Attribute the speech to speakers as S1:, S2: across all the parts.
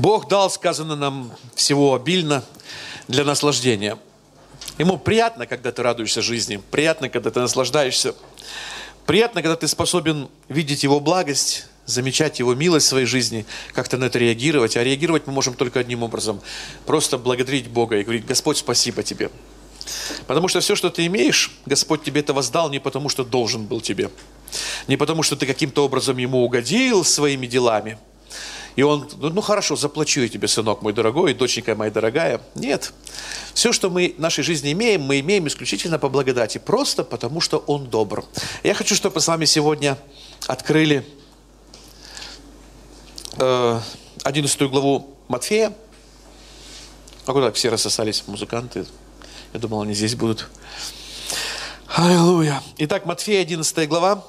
S1: Бог дал, сказано нам, всего обильно для наслаждения. Ему приятно, когда ты радуешься жизни, приятно, когда ты наслаждаешься, приятно, когда ты способен видеть Его благость, замечать Его милость в своей жизни, как-то на это реагировать. А реагировать мы можем только одним образом. Просто благодарить Бога и говорить: Господь, спасибо Тебе. Потому что все, что ты имеешь, Господь тебе это воздал не потому, что должен был тебе. Не потому, что ты каким-то образом Ему угодил своими делами. И Он, ну хорошо, заплачу я тебе, сынок мой дорогой, доченька моя дорогая. Нет. Все, что мы в нашей жизни имеем, мы имеем исключительно по благодати. Просто потому, что Он добр. Я хочу, чтобы мы с вами сегодня открыли 11 главу Матфея. А куда все рассосались музыканты? Я думал, они здесь будут. Аллилуйя. Итак, Матфея, 11 глава.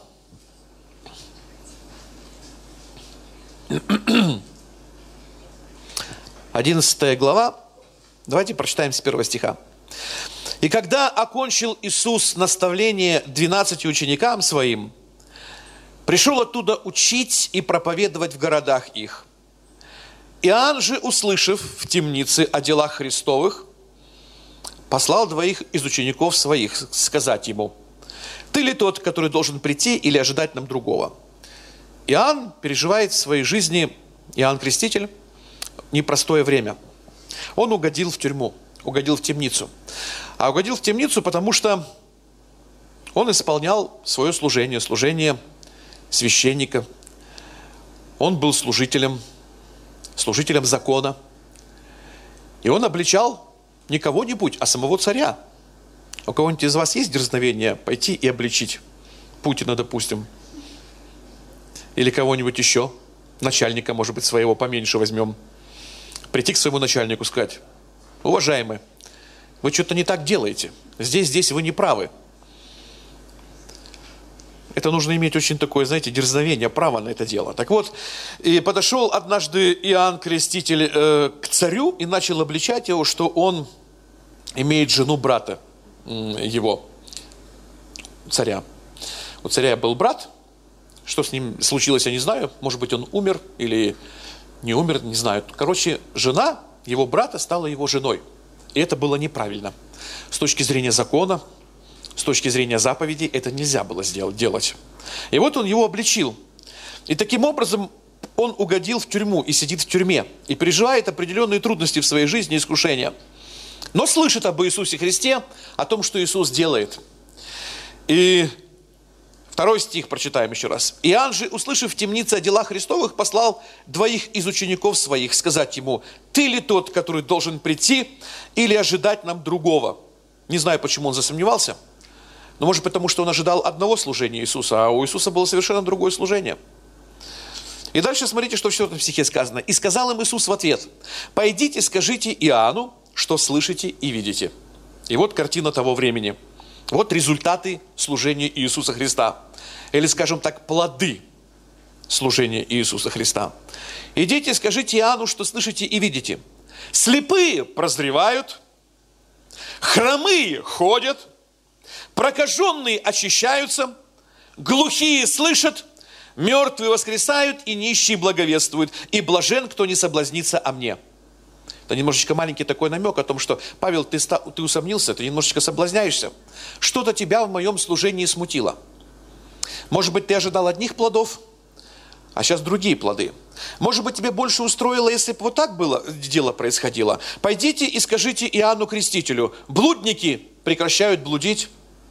S1: 11 глава. Давайте прочитаем с 1 стиха. «И когда окончил Иисус наставление 12 ученикам Своим, пришел оттуда учить и проповедовать в городах их. Иоанн же, услышав в темнице о делах Христовых, послал 2 из учеников своих сказать ему: ты ли тот, который должен прийти, или ожидать нам другого? Иоанн переживает в своей жизни, Иоанн Креститель, непростое время. Он угодил в тюрьму, угодил в темницу. А угодил в темницу, потому что он исполнял свое служение, служение священника. Он был служителем закона. И он обличал не кого-нибудь, а самого царя. У кого-нибудь из вас есть дерзновение пойти и обличить Путина, допустим? Или кого-нибудь еще? Начальника, может быть, своего поменьше возьмем. Прийти к своему начальнику, сказать: уважаемый, вы что-то не так делаете. Здесь вы не правы. Это нужно иметь очень такое, знаете, дерзновение, право на это дело. Так вот, и подошел однажды Иоанн Креститель к царю и начал обличать его, что он имеет жену брата его, царя. У царя был брат. Что с ним случилось, я не знаю. Может быть, он умер или не умер, не знаю. Короче, жена его брата стала его женой. И это было неправильно. С точки зрения закона, с точки зрения заповедей, это нельзя было делать. И вот он его обличил. И таким образом он угодил в тюрьму и сидит в тюрьме. И переживает определенные трудности в своей жизни, искушения. Но слышит об Иисусе Христе, о том, что Иисус делает. И 2 стих прочитаем еще раз. «Иоанн же, услышав в темнице о делах Христовых, послал 2 из учеников своих сказать ему: ты ли тот, который должен прийти, или ожидать нам другого?» Не знаю, почему он засомневался. Но может потому, что он ожидал одного служения Иисуса, а у Иисуса было совершенно другое служение. И дальше смотрите, что в 4 стихе сказано. «И сказал им Иисус в ответ: пойдите, скажите Иоанну, что слышите и видите». И вот картина того времени. Вот результаты служения Иисуса Христа. Или, скажем так, плоды служения Иисуса Христа. «Идите, скажите Иоанну, что слышите и видите. Слепые прозревают, хромые ходят, прокаженные очищаются, глухие слышат, мертвые воскресают, и нищие благовествуют, и блажен, кто не соблазнится о мне». Это немножечко маленький такой намек о том, что, Павел, ты усомнился, ты немножечко соблазняешься. Что-то тебя в моем служении смутило. Может быть, ты ожидал одних плодов, а сейчас другие плоды. Может быть, тебе больше устроило, если бы вот так было, дело происходило. Пойдите и скажите Иоанну Крестителю: блудники прекращают блудить,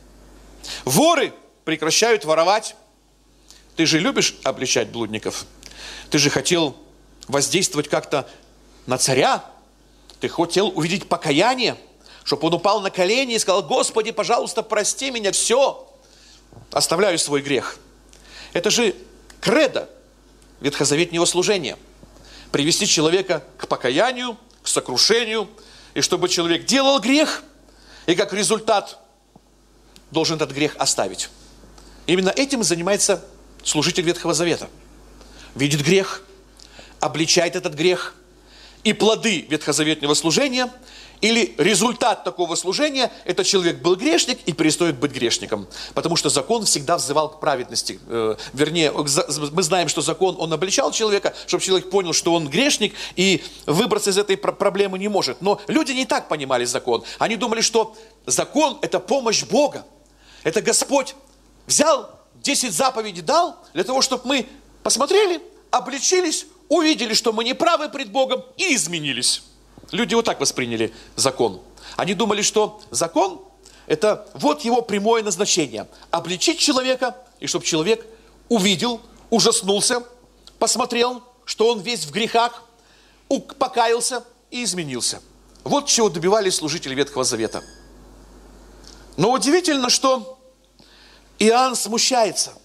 S1: воры прекращают воровать. Ты же любишь обличать блудников. Ты же хотел воздействовать как-то на царя. Ты хотел увидеть покаяние, чтобы он упал на колени и сказал: Господи, пожалуйста, прости меня, все, оставляю свой грех. Это же кредо ветхозаветнего служения. Привести человека к покаянию, к сокрушению, и чтобы человек делал грех, и как результат должен этот грех оставить. Именно этим занимается служитель Ветхого Завета. Видит грех, обличает этот грех и плоды ветхозаветного служения, или результат такого служения, этот человек был грешник и перестает быть грешником. Потому что закон всегда взывал к праведности. Вернее, мы знаем, что закон, он обличал человека, чтобы человек понял, что он грешник и выбраться из этой проблемы не может. Но люди не так понимали закон. Они думали, что закон – это помощь Бога. Это Господь взял 10 заповедей, дал для того, чтобы мы посмотрели, обличились, увидели, что мы неправы пред Богом и изменились. Люди вот так восприняли закон. Они думали, что закон – это вот его прямое назначение. Обличить человека, и чтобы человек увидел, ужаснулся, посмотрел, что он весь в грехах, покаялся и изменился. Вот чего добивались служители Ветхого Завета. Но удивительно, что Иоанн смущается.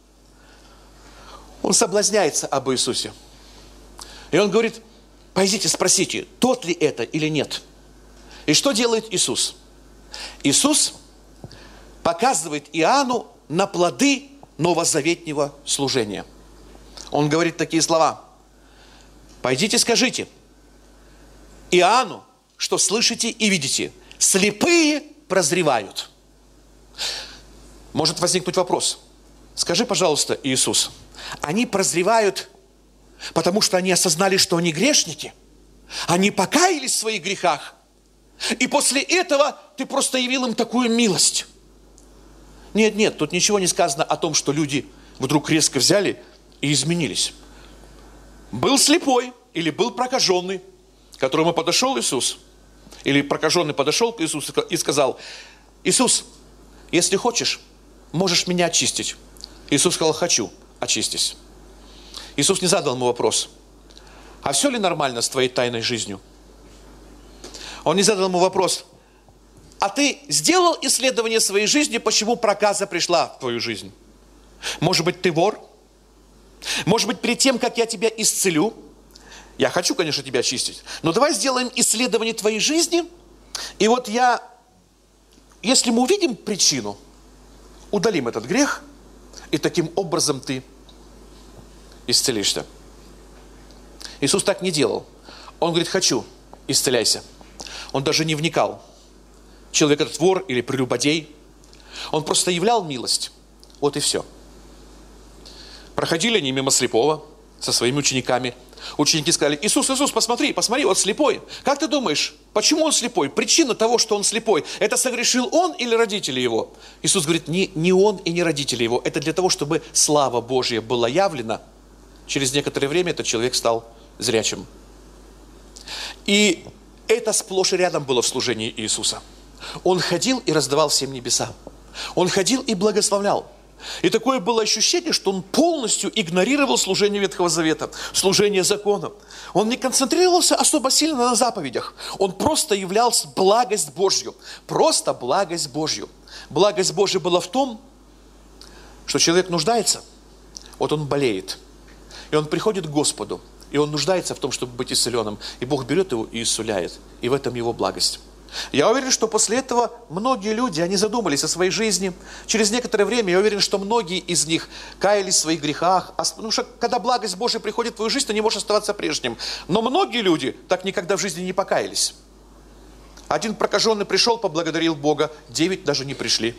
S1: Он соблазняется об Иисусе. И он говорит: пойдите, спросите, тот ли это или нет. И что делает Иисус? Иисус показывает Иоанну на плоды новозаветнего служения. Он говорит такие слова: пойдите, скажите Иоанну, что слышите и видите. Слепые прозревают. Может возникнуть вопрос. Скажи, пожалуйста, Иисус, они прозревают, потому что они осознали, что они грешники? Они покаялись в своих грехах? И после этого ты просто явил им такую милость? Нет, тут ничего не сказано о том, что люди вдруг резко взяли и изменились. Был слепой или был прокаженный, к которому подошел Иисус. Или прокаженный подошел к Иисусу и сказал: Иисус, если хочешь, можешь меня очистить. Иисус сказал: хочу, очистись. Иисус не задал ему вопрос: а все ли нормально с твоей тайной жизнью? Он не задал ему вопрос: а ты сделал исследование своей жизни, почему проказа пришла в твою жизнь? Может быть, ты вор? Может быть, перед тем, как я тебя исцелю, я хочу, конечно, тебя очистить, но давай сделаем исследование твоей жизни, и вот если мы увидим причину, удалим этот грех, и таким образом ты исцелишься. Иисус так не делал. Он говорит: хочу, исцеляйся. Он даже не вникал, человек этот вор или прелюбодей. Он просто являл милость. Вот и все. Проходили они мимо слепого со своими учениками. Ученики сказали: Иисус, посмотри, вот слепой. Как ты думаешь, почему он слепой? Причина того, что он слепой, это согрешил он или родители его? Иисус говорит: не он и не родители его. Это для того, чтобы слава Божья была явлена. Через некоторое время этот человек стал зрячим. И это сплошь и рядом было в служении Иисуса. Он ходил и раздавал всем небеса. Он ходил и благословлял. И такое было ощущение, что он полностью игнорировал служение Ветхого Завета, служение закона. Он не концентрировался особо сильно на заповедях. Он просто являлся благость Божью. Просто благость Божью. Благость Божья была в том, что человек нуждается. Вот он болеет. И он приходит к Господу. И он нуждается в том, чтобы быть исцеленным. И Бог берет его и исцеляет. И в этом его благость. Я уверен, что после этого многие люди, они задумались о своей жизни. Через некоторое время, я уверен, что многие из них каялись в своих грехах. Потому что, когда благость Божия приходит в твою жизнь, ты не можешь оставаться прежним. Но многие люди так никогда в жизни не покаялись. Один прокаженный пришел, поблагодарил Бога, 9 даже не пришли.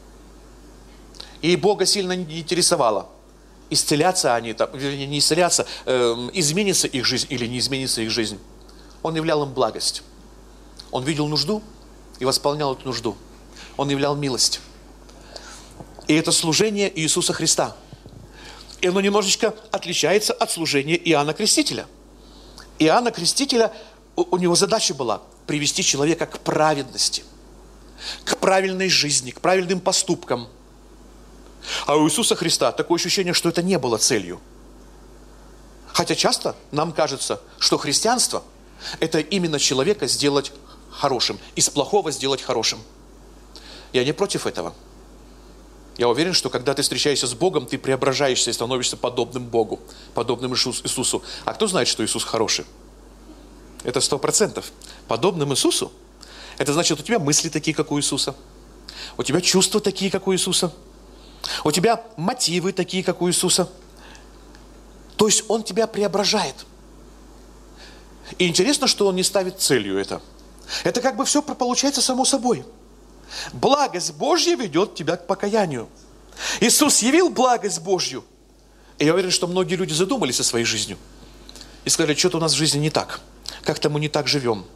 S1: И Бога сильно не интересовало, исцелятся они, вернее, не исцелятся, изменится их жизнь или не изменится их жизнь. Он являл им благость. Он видел нужду и восполнял эту нужду. Он являл милость. И это служение Иисуса Христа. И оно немножечко отличается от служения Иоанна Крестителя. Иоанна Крестителя, у него задача была привести человека к праведности, к правильной жизни, к правильным поступкам. А у Иисуса Христа такое ощущение, что это не было целью. Хотя часто нам кажется, что христианство – это именно человека сделать хорошим, из плохого сделать хорошим. Я не против этого. Я уверен, что когда ты встречаешься с Богом, ты преображаешься и становишься подобным Богу, подобным Иисусу. А кто знает, что Иисус хороший? Это 100%. Подобным Иисусу, это значит, у тебя мысли такие, как у Иисуса. У тебя чувства такие, как у Иисуса. У тебя мотивы такие, как у Иисуса. То есть Он тебя преображает. И интересно, что он не ставит целью это. Это как бы все получается само собой. Благость Божья ведет тебя к покаянию. Иисус явил благость Божью. И я уверен, что многие люди задумались о своей жизни. И сказали, что-то у нас в жизни не так. Как-то мы не так живем.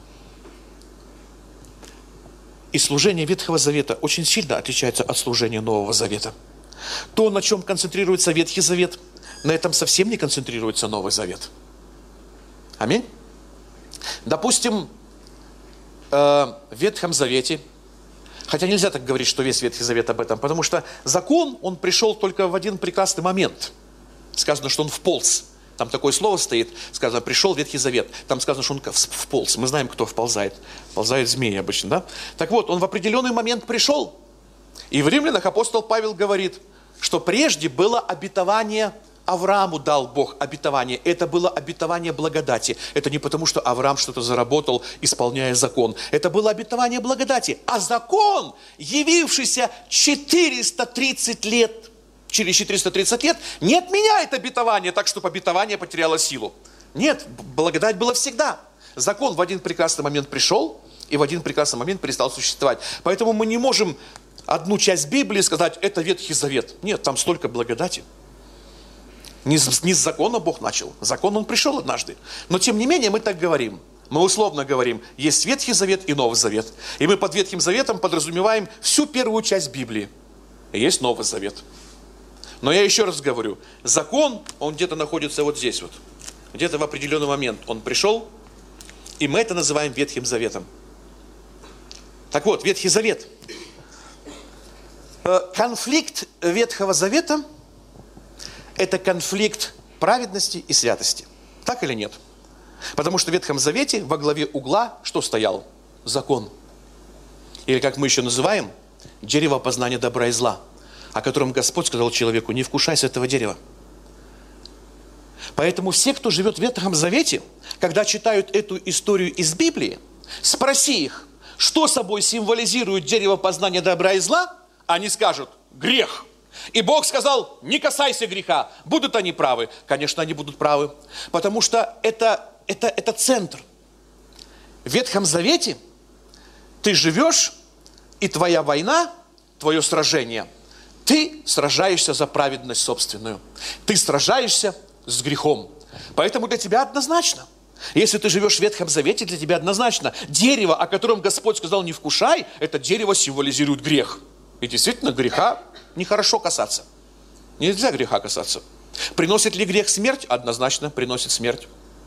S1: И служение Ветхого Завета очень сильно отличается от служения Нового Завета. То, на чем концентрируется Ветхий Завет, на этом совсем не концентрируется Новый Завет. Аминь. Допустим, в Ветхом Завете, хотя нельзя так говорить, что весь Ветхий Завет об этом, потому что закон, он пришел только в один прекрасный момент. Сказано, что он вполз. Там такое слово стоит, сказано, пришел Ветхий Завет. Там сказано, что он вполз. Мы знаем, кто вползает. Вползают змеи обычно, да? Так вот, он в определенный момент пришел. И в Римлянах апостол Павел говорит, что прежде было обетование, Аврааму дал Бог обетование. Это было обетование благодати. Это не потому, что Авраам что-то заработал, исполняя закон. Это было обетование благодати. А закон, явившийся 430 лет, через 430 лет, не отменяет обетование так, чтобы обетование потеряло силу. Нет, благодать была всегда. Закон в один прекрасный момент пришел, и в один прекрасный момент перестал существовать. Поэтому мы не можем одну часть Библии сказать, это Ветхий Завет. Нет, там столько благодати. Не с закона Бог начал. Закон он пришел однажды. Но тем не менее мы так говорим. Мы условно говорим, есть Ветхий Завет и Новый Завет. И мы под Ветхим Заветом подразумеваем всю первую часть Библии. И есть Новый Завет. Но я еще раз говорю, закон, он где-то находится вот здесь вот. Где-то в определенный момент он пришел, и мы это называем Ветхим Заветом. Так вот, Ветхий Завет. Конфликт Ветхого Завета – это конфликт праведности и святости. Так или нет? Потому что в Ветхом Завете во главе угла что стоял? Закон. Или как мы еще называем, дерево познания добра и зла, о котором Господь сказал человеку, не вкушай с этого дерева. Поэтому все, кто живет в Ветхом Завете, когда читают эту историю из Библии, спроси их, что собой символизирует дерево познания добра и зла, они скажут, грех. И Бог сказал, не касайся греха. Будут они правы? Конечно, они будут правы. Потому что это центр. В Ветхом Завете ты живешь, и твоя война, твое сражение, ты сражаешься за праведность собственную. Ты сражаешься с грехом. Поэтому для тебя однозначно. Если ты живешь в Ветхом Завете, для тебя однозначно. Дерево, о котором Господь сказал, не вкушай, это дерево символизирует грех. И действительно, греха нехорошо касаться. Нельзя греха касаться. Приносит ли грех смерть? Однозначно приносит смерть.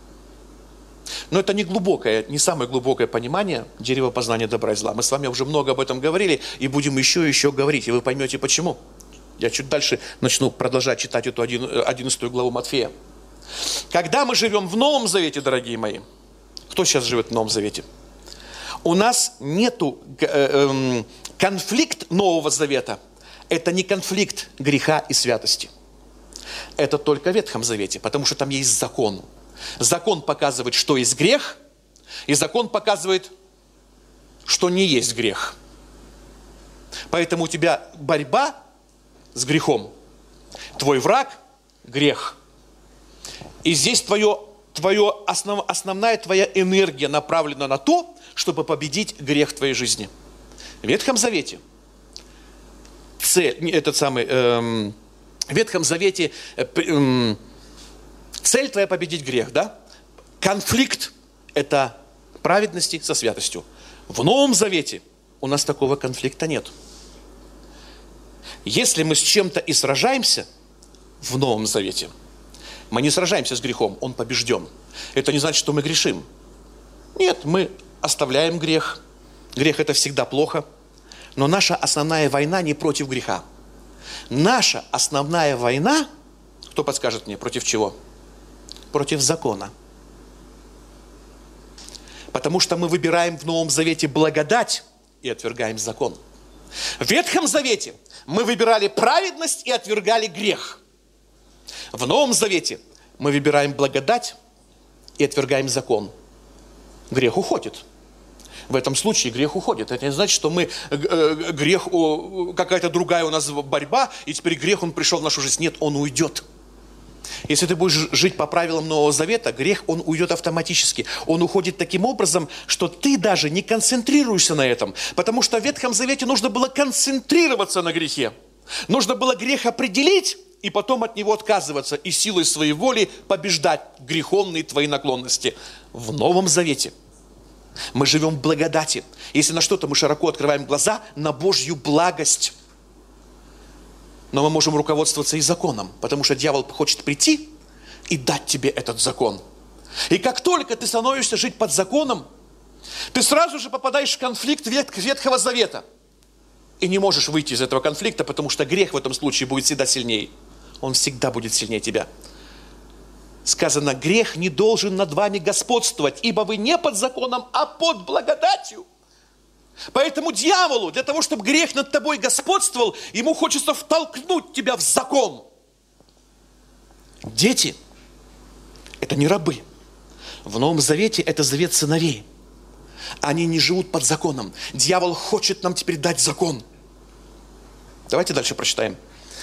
S1: Но это не глубокое, не самое глубокое понимание дерева познания добра и зла. Мы с вами уже много об этом говорили и будем еще и еще говорить. И вы поймете почему. Я чуть дальше начну продолжать читать эту 11 главу Матфея. Когда мы живем в Новом Завете, дорогие мои, кто сейчас живет в Новом Завете? У нас нету конфликт Нового Завета. Это не конфликт греха и святости. Это только в Ветхом Завете, потому что там есть закон. Закон показывает, что есть грех, и закон показывает, что не есть грех. Поэтому у тебя борьба с грехом. Твой враг – грех. И здесь основная твоя энергия направлена на то, чтобы победить грех в твоей жизни. В Ветхом Завете в Ветхом Завете цель твоя победить грех, да? Конфликт – это праведности со святостью. В Новом Завете у нас такого конфликта нет. Если мы с чем-то и сражаемся в Новом Завете, мы не сражаемся с грехом, он побежден. Это не значит, что мы грешим. Нет, мы оставляем грех. Грех – это всегда плохо. Но наша основная война не против греха. Наша основная война, кто подскажет мне, против чего? Против закона. Потому что мы выбираем в Новом Завете благодать и отвергаем закон. В Ветхом Завете мы выбирали праведность и отвергали грех. В Новом Завете мы выбираем благодать и отвергаем закон. Грех уходит. В этом случае грех уходит. Это не значит, что мы грех, какая-то другая у нас борьба, и теперь грех, он пришел в нашу жизнь. Нет, он уйдет. Если ты будешь жить по правилам Нового Завета, грех, он уйдет автоматически. Он уходит таким образом, что ты даже не концентрируешься на этом. Потому что в Ветхом Завете нужно было концентрироваться на грехе. Нужно было грех определить и потом от него отказываться. И силой своей воли побеждать греховные твои наклонности. В Новом Завете мы живем в благодати. Если на что-то мы широко открываем глаза, на Божью благость. Но мы можем руководствоваться и законом, потому что дьявол хочет прийти и дать тебе этот закон. И как только ты становишься жить под законом, ты сразу же попадаешь в конфликт Ветхого Завета. И не можешь выйти из этого конфликта, потому что грех в этом случае будет всегда сильнее. Он всегда будет сильнее тебя. Сказано, грех не должен над вами господствовать, ибо вы не под законом, а под благодатью. Поэтому дьяволу, для того, чтобы грех над тобой господствовал, ему хочется втолкнуть тебя в закон. Дети – это не рабы. В Новом Завете это завет сыновей. Они не живут под законом. Дьявол хочет нам теперь дать закон. Давайте дальше прочитаем.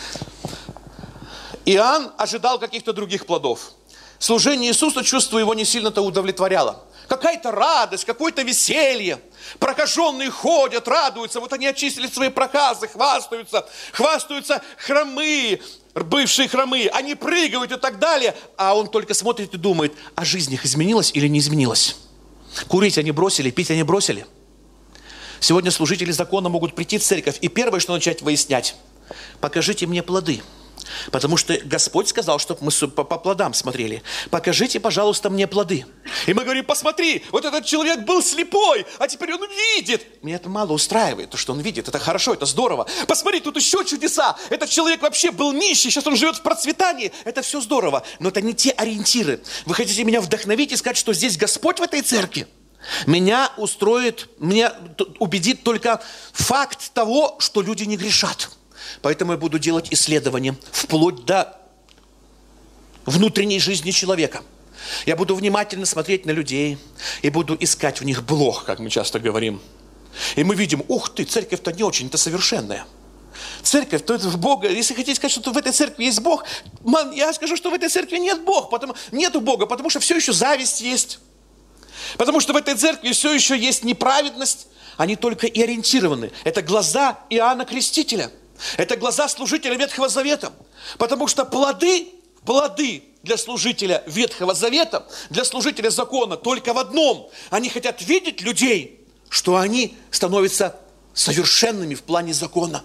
S1: Иоанн ожидал каких-то других плодов. Служение Иисуса, чувство его не сильно-то удовлетворяло. Какая-то радость, какое-то веселье. Прокаженные ходят, радуются. Вот они очистили свои проказы, хвастаются. Хвастаются хромые, бывшие хромые. Они прыгают и так далее. А он только смотрит и думает, а жизнь их изменилась или не изменилась? Курить они бросили, пить они бросили. Сегодня служители закона могут прийти в церковь и первое, что начать выяснять. Покажите мне плоды. Потому что Господь сказал, чтобы мы по плодам смотрели. Покажите, пожалуйста, мне плоды. И мы говорим, посмотри, вот этот человек был слепой, а теперь он видит. Меня это мало устраивает, то, что он видит. Это хорошо, это здорово. Посмотри, тут еще чудеса. Этот человек вообще был нищий, сейчас он живет в процветании. Это все здорово, но это не те ориентиры. Вы хотите меня вдохновить и сказать, что здесь Господь в этой церкви? Меня убедит только факт того, что люди не грешат. Поэтому я буду делать исследования вплоть до внутренней жизни человека. Я буду внимательно смотреть на людей и буду искать в них блох, как мы часто говорим. И мы видим, ух ты, церковь-то не очень-то совершенная. Церковь, то это Бога. Если хотите сказать, что в этой церкви есть Бог, я скажу, что в этой церкви нету Бога, потому что все еще зависть есть. Потому что в этой церкви все еще есть неправедность. Они только и ориентированы. Это глаза Иоанна Крестителя. Это глаза служителя Ветхого Завета. Потому что плоды для служителя Ветхого Завета, для служителя закона только в одном. Они хотят видеть людей, что они становятся совершенными в плане закона.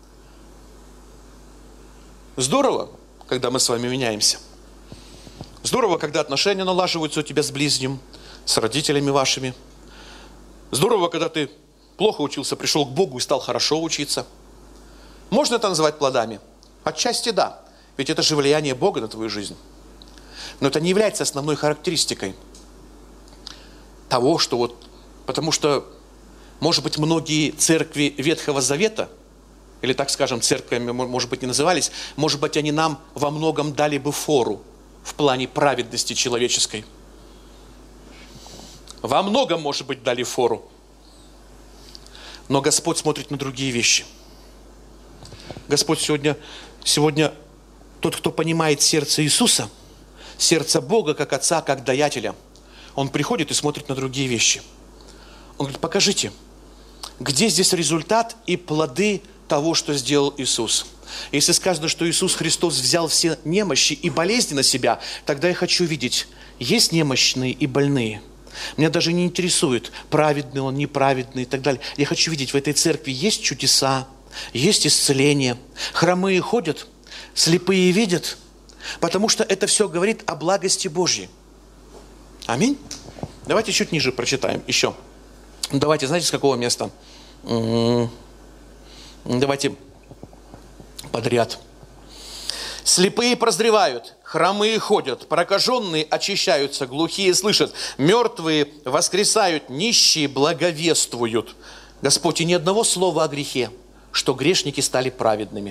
S1: Здорово, когда мы с вами меняемся. Здорово, когда отношения налаживаются у тебя с ближним, с родителями вашими. Здорово, когда ты плохо учился, пришел к Богу и стал хорошо учиться. Можно это называть плодами? Отчасти да. Ведь это же влияние Бога на твою жизнь. Но это не является основной характеристикой того, что вот... Потому что, может быть, многие церкви Ветхого Завета, или, так скажем, церквями, может быть, не назывались, может быть, они нам во многом дали бы фору в плане праведности человеческой. Во многом, может быть, дали фору. Но Господь смотрит на другие вещи. Господь сегодня тот, кто понимает сердце Иисуса, сердце Бога, как Отца, как Даятеля, Он приходит и смотрит на другие вещи. Он говорит, покажите, где здесь результат и плоды того, что сделал Иисус. Если сказано, что Иисус Христос взял все немощи и болезни на себя, тогда я хочу видеть, есть немощные и больные. Меня даже не интересует, праведный он, неправедный и так далее. Я хочу видеть, в этой церкви есть чудеса, есть исцеление. Хромые ходят, слепые видят, потому что это все говорит о благости Божьей. Аминь. Давайте чуть ниже прочитаем еще. Давайте, знаете, с какого места? Давайте подряд. Слепые прозревают, хромые ходят, прокаженные очищаются, глухие слышат, мертвые воскресают, нищие благовествуют. Господь, и ни одного слова о грехе, что грешники стали праведными.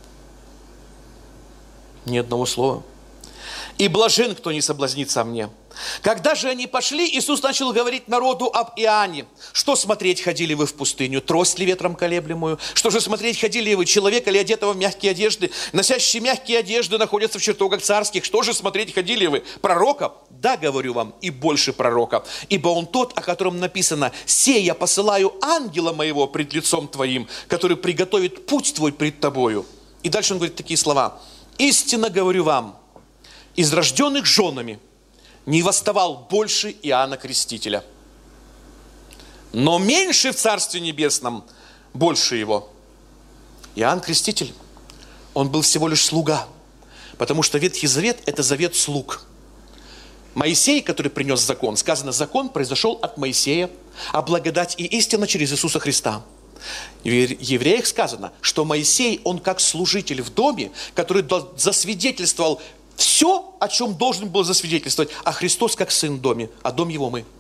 S1: Ни одного слова. И блажен, кто не соблазнится мне. Когда же они пошли, Иисус начал говорить народу об Иоанне. Что смотреть ходили вы в пустыню? Трость ли ветром колеблемую? Что же смотреть ходили вы? Человека ли одетого в мягкие одежды? Носящие мягкие одежды находятся в чертогах царских. Что же смотреть ходили вы? Пророка? Да, говорю вам, и больше пророка. Ибо он тот, о котором написано: «Сей я посылаю ангела моего пред лицом твоим, который приготовит путь твой пред тобою». И дальше он говорит такие слова: «Истинно говорю вам, из рожденных женами не восставал больше Иоанна Крестителя, но меньше в Царстве Небесном больше его». Иоанн Креститель, он был всего лишь слуга, потому что Ветхий Завет – это завет слуг. Моисей, который принес закон, сказано, закон произошел от Моисея, а благодать и истина через Иисуса Христа. В Евреях сказано, что Моисей, он как служитель в доме, который засвидетельствовал все, о чем должен был засвидетельствовать, а Христос как сын в доме, а дом его мы.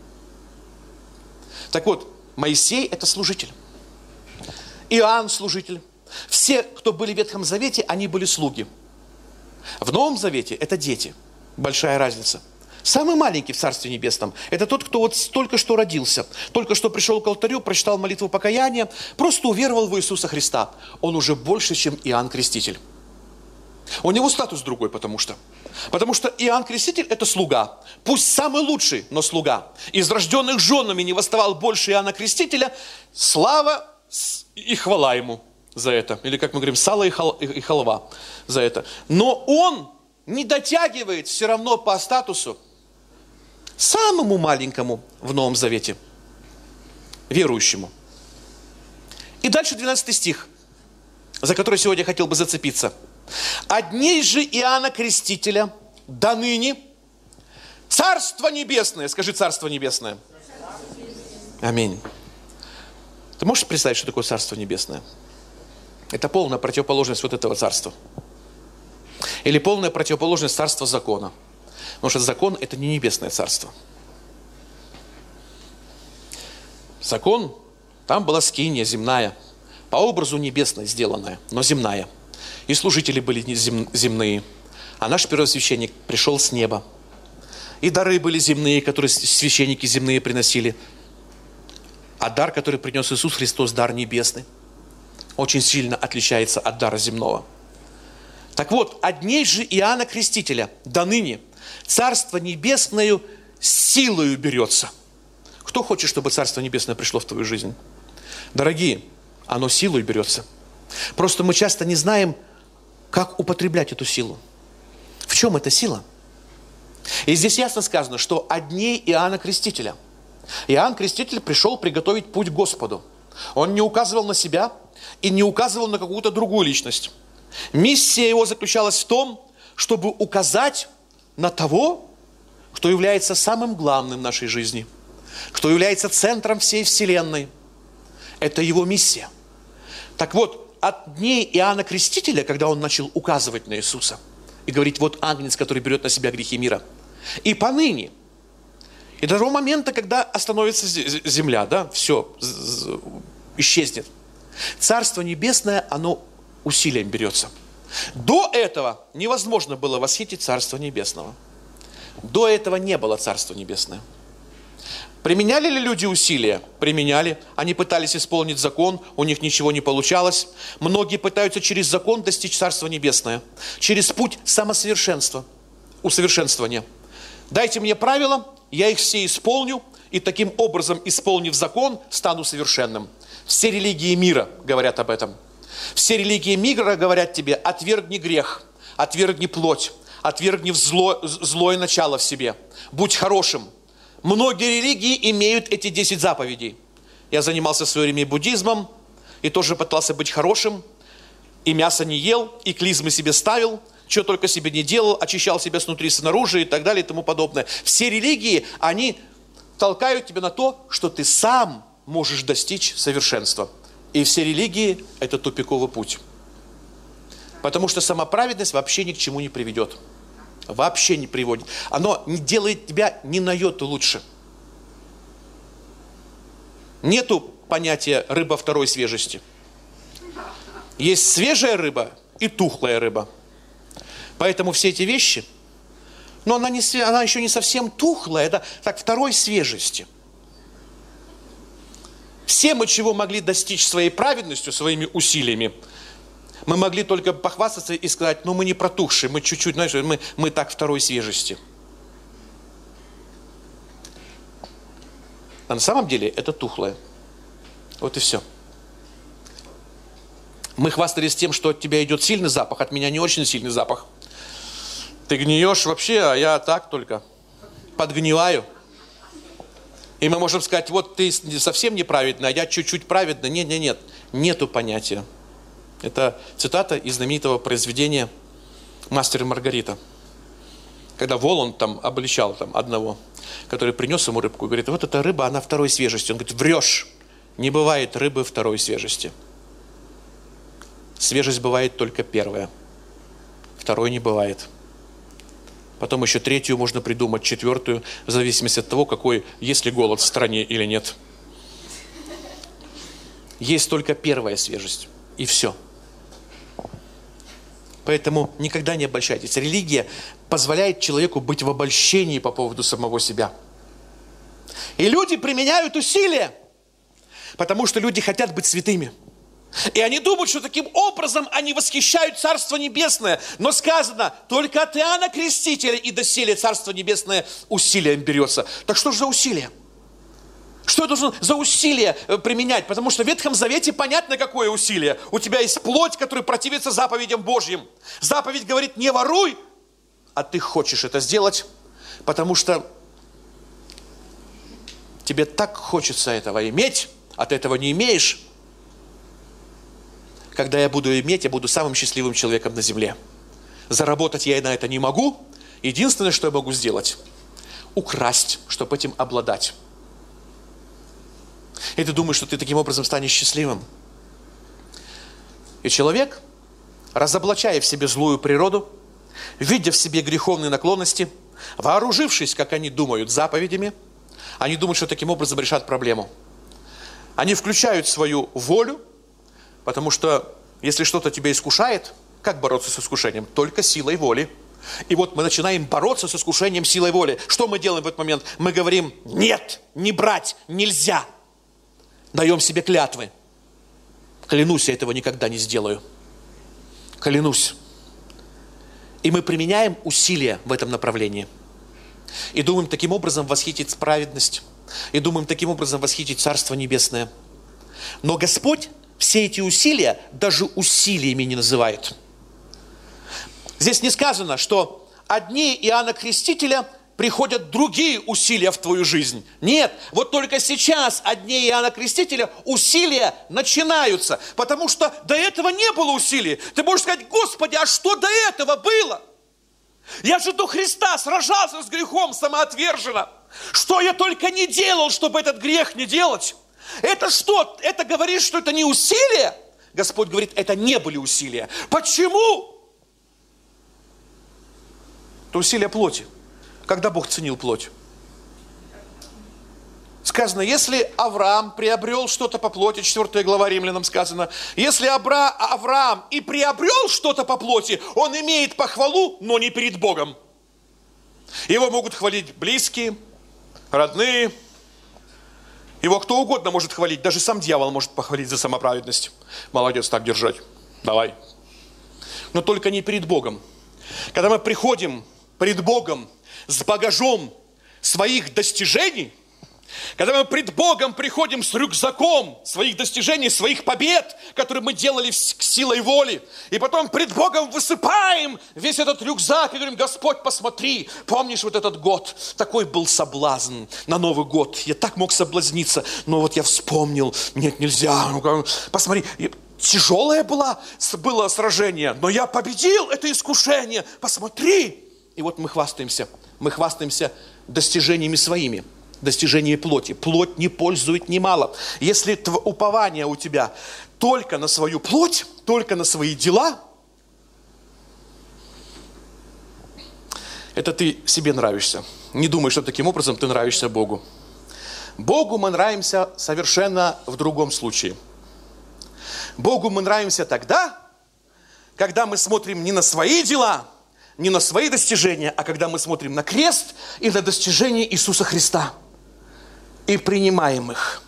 S1: Так вот, Моисей – это служитель. Иоанн – служитель. Все, кто были в Ветхом Завете, они были слуги. В Новом Завете – это дети. Большая разница. Самый маленький в Царстве Небесном – это тот, кто вот только что родился, только что пришел к алтарю, прочитал молитву покаяния, просто уверовал в Иисуса Христа. Он уже больше, чем Иоанн Креститель. У него статус другой, потому что Иоанн Креститель – это слуга. Пусть самый лучший, но слуга. Из рожденных женами не восставал больше Иоанна Крестителя. Слава и хвала ему за это. Или, как мы говорим, сало и халва за это. Но он не дотягивает все равно по статусу самому маленькому в Новом Завете, верующему. И дальше 12 стих, за который сегодня я хотел бы зацепиться. «От дней же Иоанна Крестителя до ныне Царство Небесное». Скажи: Царство Небесное. Аминь. Ты можешь представить, что такое Царство Небесное? Это полная противоположность вот этого царства. Или полная противоположность царства закона. Потому что закон – это не небесное царство. Закон, там была скиния земная, по образу небесной сделанная, но земная. И служители были земные. А наш первосвященник пришел с неба. И дары были земные, которые священники земные приносили. А дар, который принес Иисус Христос, дар небесный, очень сильно отличается от дара земного. Так вот, от дней же Иоанна Крестителя до ныне Царство Небесное силою берется. Кто хочет, чтобы Царство Небесное пришло в твою жизнь? Дорогие, оно силой берется. Просто мы часто не знаем, как употреблять эту силу. В чем эта сила? И здесь ясно сказано, что от дней Иоанна Крестителя. Иоанн Креститель пришел приготовить путь к Господу. Он не указывал на себя и не указывал на какую-то другую личность. Миссия его заключалась в том, чтобы указать на того, кто является самым главным в нашей жизни, кто является центром всей вселенной. Это его миссия. Так вот, от дней Иоанна Крестителя, когда он начал указывать на Иисуса и говорить: вот агнец, который берет на себя грехи мира, и поныне, и до того момента, когда остановится земля, да, все исчезнет. Царство Небесное, оно усилием берется. До этого невозможно было восхитить Царство Небесного. До этого не было Царства Небесное. Применяли ли люди усилия? Применяли. Они пытались исполнить закон, у них ничего не получалось. Многие пытаются через закон достичь Царства Небесное. Через путь самосовершенства, усовершенствования. Дайте мне правила, я их все исполню, и таким образом, исполнив закон, стану совершенным. Все религии мира говорят об этом. Все религии мира говорят тебе: отвергни грех, отвергни плоть, отвергни злое начало в себе, будь хорошим. Многие религии имеют эти 10 заповедей. Я занимался в свое время буддизмом, и тоже пытался быть хорошим, и мясо не ел, и клизмы себе ставил, что только себе не делал, очищал себя снутри, снаружи и так далее и тому подобное. Все религии, они толкают тебя на то, что ты сам можешь достичь совершенства. И все религии – это тупиковый путь. Потому что самоправедность вообще ни к чему не приведет. Вообще не приводит. Оно не делает тебя ни на йоту лучше. Нету понятия рыба второй свежести. Есть свежая рыба и тухлая рыба. Поэтому все эти вещи Но она еще не совсем тухлая, это так второй свежести. Все мы чего могли достичь своей праведностью, своими усилиями, мы могли только похвастаться и сказать, ну мы не протухшие, мы чуть-чуть, знаешь, мы так второй свежести. А на самом деле это тухлое. Вот и все. Мы хвастались тем, что от тебя идет сильный запах, от меня не очень сильный запах. Ты гниешь вообще, а я так только подгниваю. И мы можем сказать, вот ты совсем неправедный, а я чуть-чуть праведный. Нет, нету понятия. Это цитата из знаменитого произведения «Мастер и Маргарита». Когда Воланд там обличал одного, который принес ему рыбку, и говорит, вот эта рыба, она второй свежести. Он говорит, врешь, не бывает рыбы второй свежести. Свежесть бывает только первая, второй не бывает. Потом еще третью можно придумать, четвертую, в зависимости от того, есть ли голод в стране или нет. Есть только первая свежесть, и все. Поэтому никогда не обольщайтесь. Религия позволяет человеку быть в обольщении по поводу самого себя. И люди применяют усилия, потому что люди хотят быть святыми. И они думают, что таким образом они восхищают Царство Небесное. Но сказано, только от Иоанна Крестителя и доселе Царство Небесное усилием берется. Так что же за усилие? Что я должен за усилие применять? Потому что в Ветхом Завете понятно, какое усилие. У тебя есть плоть, которая противится заповедям Божьим. Заповедь говорит, не воруй, а ты хочешь это сделать, потому что тебе так хочется этого иметь, а ты этого не имеешь. Когда я буду иметь, я буду самым счастливым человеком на земле. Заработать я на это не могу. Единственное, что я могу сделать, украсть, чтобы этим обладать. И ты думаешь, что ты таким образом станешь счастливым. И человек, разоблачая в себе злую природу, видя в себе греховные наклонности, вооружившись, как они думают, заповедями, они думают, что таким образом решат проблему. Они включают свою волю, потому что если что-то тебя искушает, как бороться с искушением? Только силой воли. И вот мы начинаем бороться с искушением силой воли. Что мы делаем в этот момент? Мы говорим, нет, не брать, нельзя. Даем себе клятвы. Клянусь, я этого никогда не сделаю. Клянусь. И мы применяем усилия в этом направлении. И думаем таким образом восхитить праведность. И думаем таким образом восхитить Царство Небесное. Но Господь все эти усилия даже усилиями не называет. Здесь не сказано, что одни Иоанна Крестителя приходят другие усилия в твою жизнь. Нет, вот только сейчас одни Иоанна Крестителя усилия начинаются, потому что до этого не было усилий. Ты можешь сказать, Господи, а что до этого было? Я же до Христа сражался с грехом самоотверженно. Что я только не делал, чтобы этот грех не делать? Это что? Это говорит, что это не усилия? Господь говорит, это не были усилия. Почему? Это усилия плоти. Когда Бог ценил плоть? Сказано, если Авраам приобрел что-то по плоти, 4 глава Римлянам сказано, если Авраам и приобрел что-то по плоти, он имеет похвалу, но не перед Богом. Его могут хвалить близкие, родные. Его кто угодно может хвалить, даже сам дьявол может похвалить за самоправедность. Молодец, так держать, давай. Но только не перед Богом. Когда мы приходим пред Богом с багажом своих достижений, когда мы пред Богом приходим с рюкзаком своих достижений, своих побед, которые мы делали силой воли, и потом пред Богом высыпаем весь этот рюкзак и говорим, Господь, посмотри, помнишь вот этот год, такой был соблазн на Новый год, я так мог соблазниться, но вот я вспомнил, нет, нельзя, посмотри, тяжелое было сражение, но я победил это искушение, посмотри. И вот мы хвастаемся достижениями своими. Достижение плоти. Плоть не пользует немало. Если упование у тебя только на свою плоть, только на свои дела, это ты себе нравишься. Не думай, что таким образом ты нравишься Богу. Богу мы нравимся совершенно в другом случае. Богу мы нравимся тогда, когда мы смотрим не на свои дела,
S2: не на свои достижения, а когда мы смотрим на крест и на достижения Иисуса Христа и принимаем их.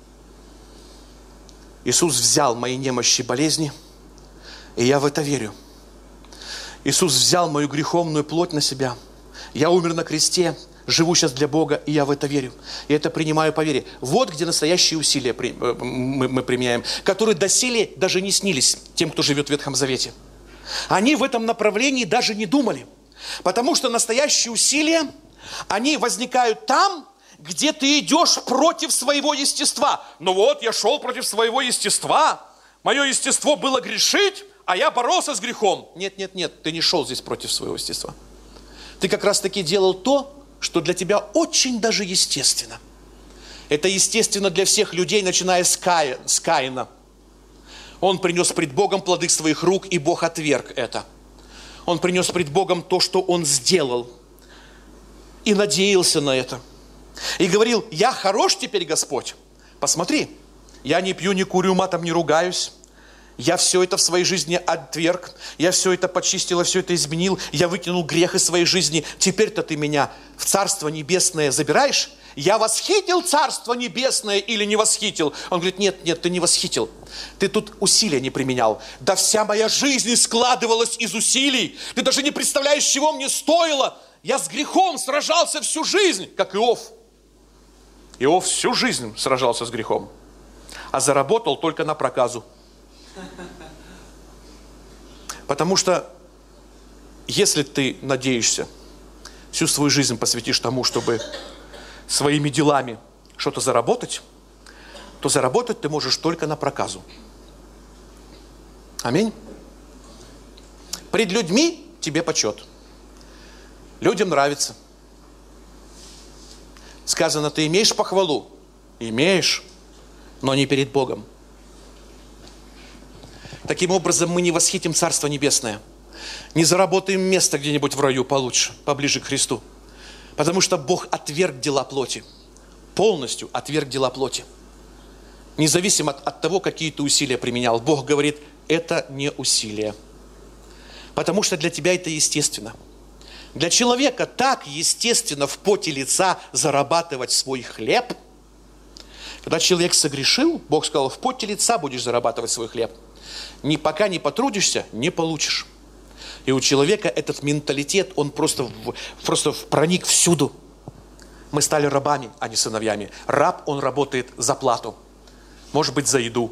S2: Иисус взял мои немощи и болезни, и я в это верю. Иисус взял мою греховную плоть на себя. Я умер на кресте, живу сейчас для Бога, и я в это верю. И это принимаю по вере. Вот где настоящие усилия мы применяем, которые доселе даже не снились тем, кто живет в Ветхом Завете. Они в этом направлении даже не думали. Потому что настоящие усилия, они возникают там, где ты идешь против своего естества. Ну вот, я шел против своего естества. Мое естество было грешить, а я боролся с грехом. Нет, ты не шел здесь против своего естества. Ты как раз таки делал то, что для тебя очень даже естественно. Это естественно для всех людей, начиная с Каина. Он принес пред Богом плоды своих рук, и Бог отверг это. Он принес пред Богом то, что он сделал. И надеялся на это. И говорил: я хорош теперь, Господь. Посмотри, я не пью, не курю, матом не ругаюсь. Я все это в своей жизни отверг. Я все это почистил, я все это изменил. Я выкинул грех из своей жизни. Теперь-то ты меня в Царство Небесное забираешь? Я восхитил Царство Небесное или не восхитил? Он говорит: нет, ты не восхитил. Ты тут усилия не применял. Да вся моя жизнь складывалась из усилий. Ты даже не представляешь, чего мне стоило. Я с грехом сражался всю жизнь, как Иов. Иов всю жизнь сражался с грехом, а заработал только на проказу. Потому что если ты надеешься, всю свою жизнь посвятишь тому, чтобы своими делами что-то заработать, то заработать ты можешь только на проказу. Аминь. Пред людьми тебе почет. Людям нравится. Сказано: ты имеешь похвалу? Имеешь, но не перед Богом. Таким образом, мы не восхитим Царство Небесное. Не заработаем место где-нибудь в раю получше, поближе к Христу. Потому что Бог отверг дела плоти. Полностью отверг дела плоти. Независимо от того, какие ты усилия применял. Бог говорит: это не усилие. Потому что для тебя это естественно. Для человека так естественно в поте лица зарабатывать свой хлеб. Когда человек согрешил, Бог сказал: в поте лица будешь зарабатывать свой хлеб. Пока не потрудишься, не получишь. И у человека этот менталитет, он просто проник всюду. Мы стали рабами, а не сыновьями. Раб, он работает за плату. Может быть, за еду.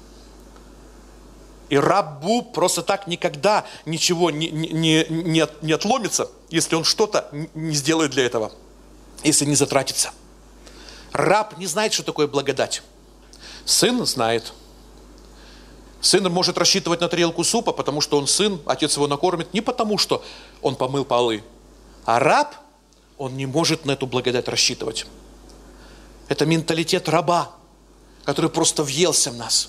S2: И рабу просто так никогда ничего не отломится, если он что-то не сделает для этого, если не затратится. Раб не знает, что такое благодать. Сын знает. Сын может рассчитывать на тарелку супа, потому что он сын, отец его накормит, не потому что он помыл полы. А раб, он не может на эту благодать рассчитывать. Это менталитет раба, который просто въелся в нас.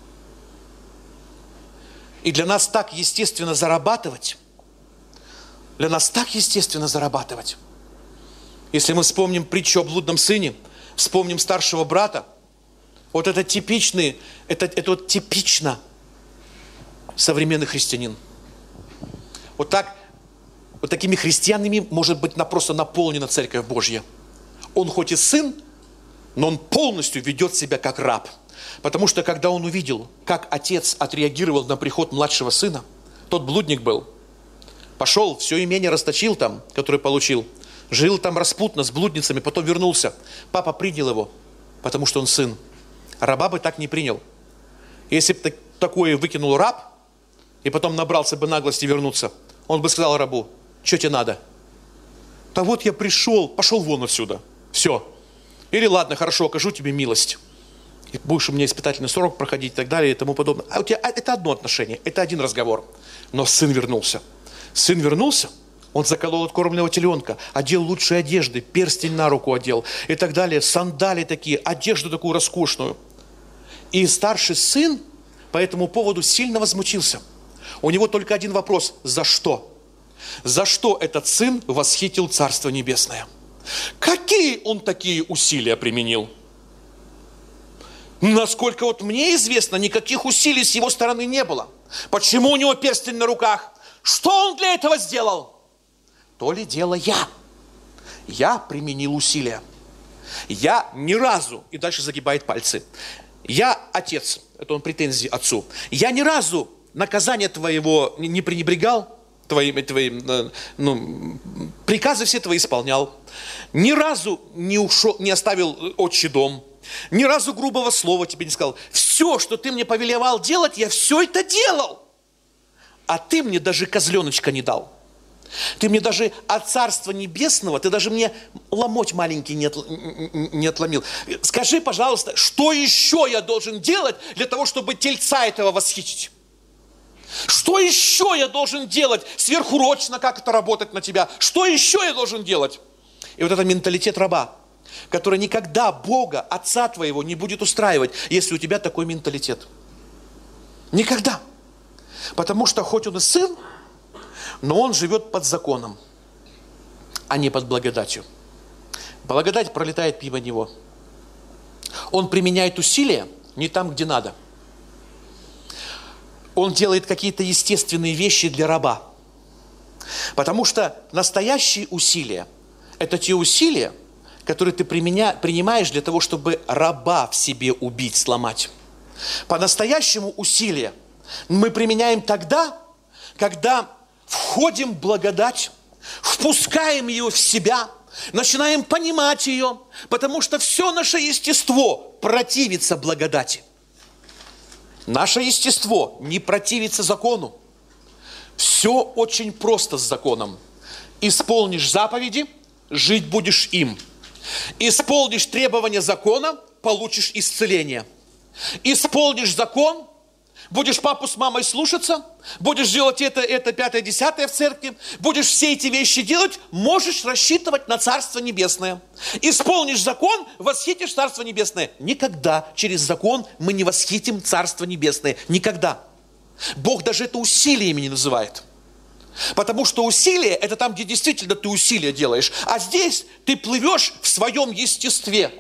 S2: И для нас так естественно зарабатывать. Для нас так естественно зарабатывать. Если мы вспомним притчу о блудном сыне, вспомним старшего брата, вот это типичный, это вот типично современный христианин. Вот такими христианами может быть просто наполнена Церковь Божья. Он хоть и сын, но он полностью ведет себя как раб. Потому что когда он увидел, как отец отреагировал на приход младшего сына, тот блудник был, пошел, все имение расточил там, которое получил, жил там распутно с блудницами, потом вернулся. Папа принял его, потому что он сын. Раба бы так не принял. Если бы такое выкинул раб, и потом набрался бы наглости вернуться, он бы сказал рабу: что тебе надо? Да вот я пришел, пошел вон отсюда. Все. Или ладно, хорошо, окажу тебе милость. И будешь у меня испытательный срок проходить и так далее и тому подобное. А у тебя это одно отношение, это один разговор. Но сын вернулся. Сын вернулся, он заколол откормленного теленка, одел лучшие одежды, перстень на руку одел и так далее, сандали такие, одежду такую роскошную. И старший сын по этому поводу сильно возмутился. У него только один вопрос: за что? За что этот сын восхитил Царство Небесное? Какие он такие усилия применил? Насколько вот мне известно, никаких усилий с его стороны не было. Почему у него перстень на руках? Что он для этого сделал? то ли дело я. Я применил усилия. Я ни разу, и дальше загибает пальцы, я отец, это он претензии отцу, я ни разу наказание твоего не пренебрегал, твои приказы все твои исполнял, ни разу не ушел, не оставил отчий дом, ни разу грубого слова тебе не сказал. Все, что ты мне повелевал делать, я все это делал. А ты мне даже козленочка не дал. Ты мне даже от Царства Небесного, ты даже мне ломоть маленький не отломил. Скажи, пожалуйста, что еще я должен делать для того, чтобы тельца этого восхитить? Что еще я должен делать сверхурочно, как это работать на тебя? Что еще я должен делать? И вот это менталитет раба, который никогда Бога, Отца твоего, не будет устраивать, если у тебя такой менталитет. Никогда. Потому что хоть он и сын, но он живет под законом, а не под благодатью. Благодать пролетает мимо него. Он применяет усилия не там, где надо. Он делает какие-то естественные вещи для раба. Потому что настоящие усилия – это те усилия, которые ты принимаешь для того, чтобы раба в себе убить, сломать. По-настоящему усилия мы применяем тогда, когда входим в благодать, впускаем ее в себя, начинаем понимать ее, потому что все наше естество противится благодати. Наше естество не противится закону. Все очень просто с законом. Исполнишь заповеди, жить будешь им. Исполнишь требования закона, получишь исцеление. Исполнишь закон, будешь папу с мамой слушаться, будешь делать это, пятое, десятое в церкви, будешь все эти вещи делать, можешь рассчитывать на Царство Небесное. Исполнишь закон, восхитишь Царство Небесное. Никогда через закон мы не восхитим Царство Небесное. Никогда. Бог даже это усилиями не называет. Потому что усилие – это там, где действительно ты усилия делаешь. А здесь ты плывешь в своем естестве.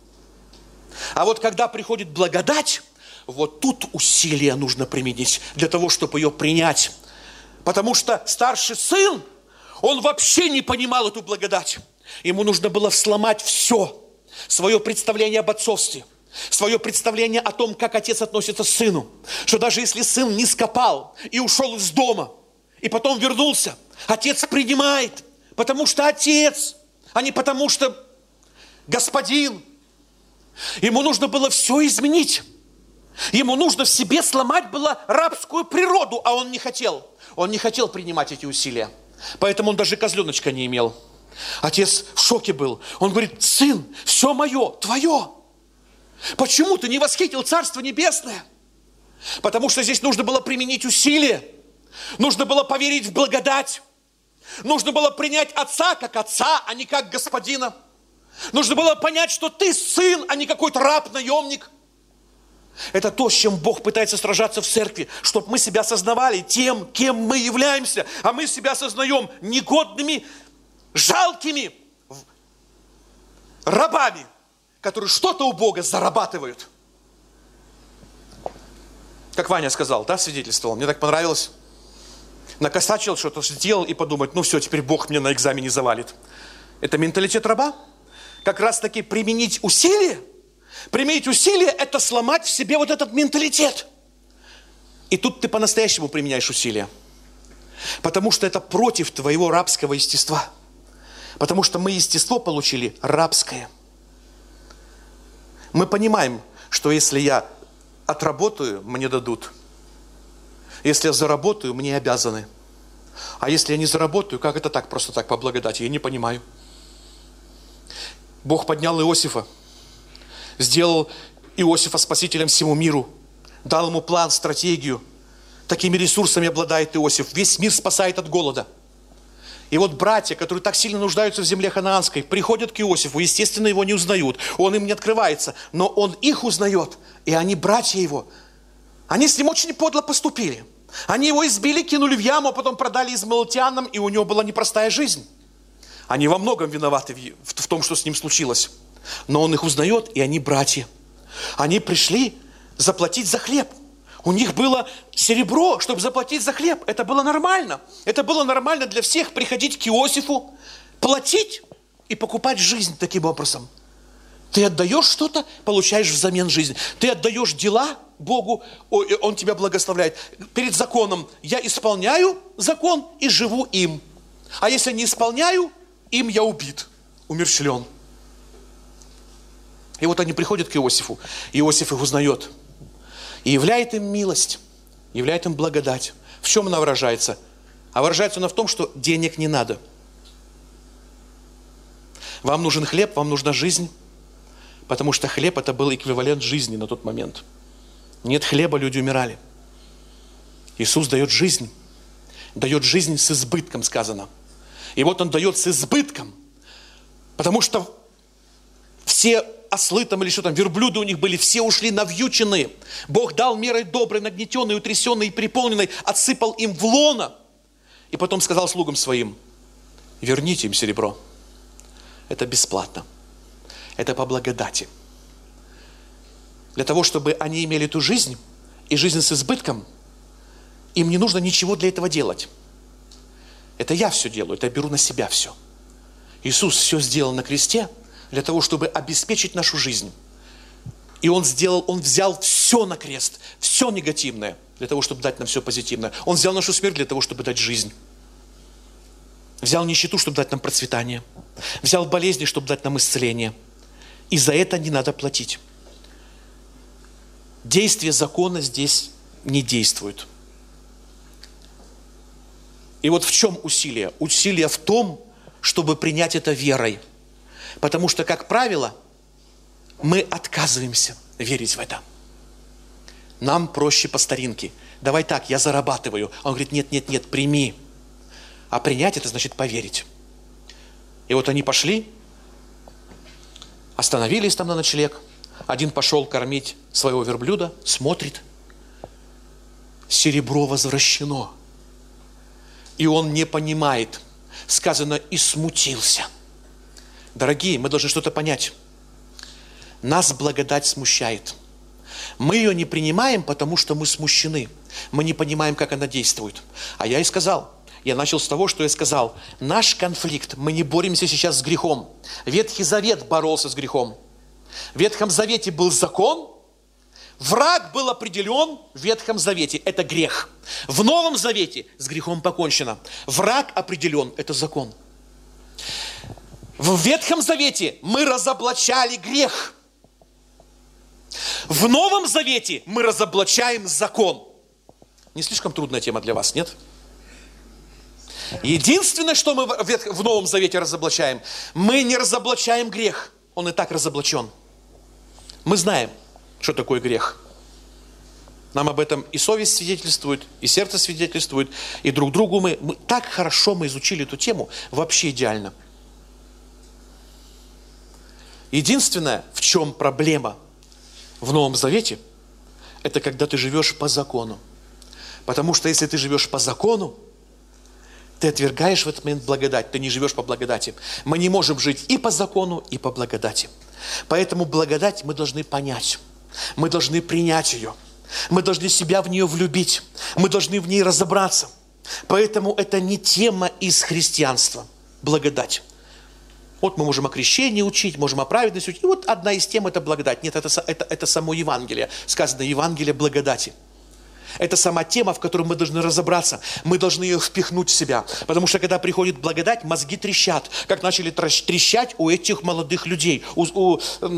S2: А вот когда приходит благодать, вот тут усилия нужно применить для того, чтобы ее принять. Потому что старший сын, он вообще не понимал эту благодать. Ему нужно было сломать все. Свое представление об отцовстве. Свое представление о том, как отец относится к сыну. Что даже если сын не скопал и ушел из дома, и потом вернулся, отец принимает. Потому что отец, а не потому что господин. Ему нужно было все изменить. Ему нужно в себе сломать было рабскую природу, а он не хотел. Он не хотел принимать эти усилия. Поэтому он даже козленочка не имел. Отец в шоке был. Он говорит: сын, все мое, твое. Почему ты не восхитил Царство Небесное? Потому что здесь нужно было применить усилия. Нужно было поверить в благодать. Нужно было принять отца как отца, а не как господина. Нужно было понять, что ты сын, а не какой-то раб-наемник. Это то, с чем Бог пытается сражаться в церкви, чтобы мы себя осознавали тем, кем мы являемся, а мы себя осознаем негодными, жалкими рабами, которые что-то у Бога зарабатывают. Как Ваня сказал, да, свидетельствовал, мне так понравилось. Накосачил, что-то сделал и подумать: ну все, теперь Бог меня на экзамене завалит. Это менталитет раба. Как раз таки применить усилия. Применить усилия – это сломать в себе вот этот менталитет. И тут ты по-настоящему применяешь усилия. Потому что это против твоего рабского естества. Потому что мы естество получили рабское. Мы понимаем, что если я отработаю, мне дадут. Если я заработаю, мне обязаны. А если я не заработаю, как это так, просто так, по благодати? Я не понимаю. Бог поднял Иосифа. Сделал Иосифа спасителем всему миру. Дал ему план, стратегию. Такими ресурсами обладает Иосиф. Весь мир спасает от голода. И вот братья, которые так сильно нуждаются в земле ханаанской, приходят к Иосифу. Естественно, его не узнают. Он им не открывается. Но он их узнает. И они, братья его, они с ним очень подло поступили. Они его избили, кинули в яму, а потом продали измаильтянам, и у него была непростая жизнь. Они во многом виноваты в том, что с ним случилось. Но он их узнает, и они братья. Они пришли заплатить за хлеб. У них было серебро, чтобы заплатить за хлеб. Это было нормально. Это было нормально для всех приходить к Иосифу, платить и покупать жизнь таким образом. Ты отдаешь что-то, получаешь взамен жизнь. Ты отдаешь дела Богу, Он тебя благословляет. Перед законом я исполняю закон и живу им. А если не исполняю, им я убит, умерщвлен. И вот они приходят к Иосифу. Иосиф их узнает. И являет им милость, являет им благодать. В чем она выражается? А выражается она в том, что денег не надо. Вам нужен хлеб, вам нужна жизнь, потому что хлеб это был эквивалент жизни на тот момент. Нет хлеба, люди умирали. Иисус дает жизнь с избытком, сказано. И вот Он дает с избытком, потому что все ослы там или что там, верблюды у них были, все ушли навьюченные. Бог дал мерой доброй, нагнетенной, утрясенной и переполненной, отсыпал им в лоно. И потом сказал слугам своим: верните им серебро. Это бесплатно. Это по благодати. Для того, чтобы они имели ту жизнь, и жизнь с избытком, им не нужно ничего для этого делать. Это я все делаю, это я беру на себя все. Иисус все сделал на кресте, для того, чтобы обеспечить нашу жизнь. И Он взял все на крест, все негативное, для того, чтобы дать нам все позитивное. Он взял нашу смерть для того, чтобы дать жизнь. Взял нищету, чтобы дать нам процветание. Взял болезни, чтобы дать нам исцеление. И за это не надо платить. Действие закона здесь не действует. И вот в чем усилие? Усилие в том, чтобы принять это верой. Потому что, как правило, мы отказываемся верить в это. Нам проще по старинке. Давай так, я зарабатываю. Он говорит: нет, прими. А принять это значит поверить. И вот они пошли, остановились там на ночлег. Один пошел кормить своего верблюда, смотрит. Серебро возвращено. И он не понимает. Сказано: и смутился. Дорогие, мы должны что-то понять. Нас благодать смущает. Мы ее не принимаем, потому что мы смущены. Мы не понимаем, как она действует. А я начал с того, что я сказал. Наш конфликт, мы не боремся сейчас с грехом. Ветхий Завет боролся с грехом. В Ветхом Завете был закон. Враг был определен в Ветхом Завете. Это грех. В Новом Завете с грехом покончено. Враг определен. Это закон. В Ветхом Завете мы разоблачали грех. В Новом Завете мы разоблачаем закон. Не слишком трудная тема для вас, нет? Единственное, что мы в Новом Завете разоблачаем, мы не разоблачаем грех. Он и так разоблачен. Мы знаем, что такое грех. Нам об этом и совесть свидетельствует, и сердце свидетельствует, и друг другу мы так хорошо мы изучили эту тему, вообще идеально. Единственное, в чем проблема в Новом Завете, это когда ты живешь по закону. Потому что если ты живешь по закону, ты отвергаешь в этот момент благодать, ты не живешь по благодати. Мы не можем жить и по закону, и по благодати. Поэтому благодать мы должны понять, мы должны принять ее, мы должны себя в нее влюбить, мы должны в ней разобраться. Поэтому это не тема из христианства, благодать. Вот мы можем о крещении учить, можем о праведности учить. И вот одна из тем – это благодать. Нет, это само Евангелие. Сказано Евангелие благодати. Это сама тема, в которой мы должны разобраться. Мы должны ее впихнуть в себя. Потому что когда приходит благодать, мозги трещат. Как начали трещать у этих молодых людей, у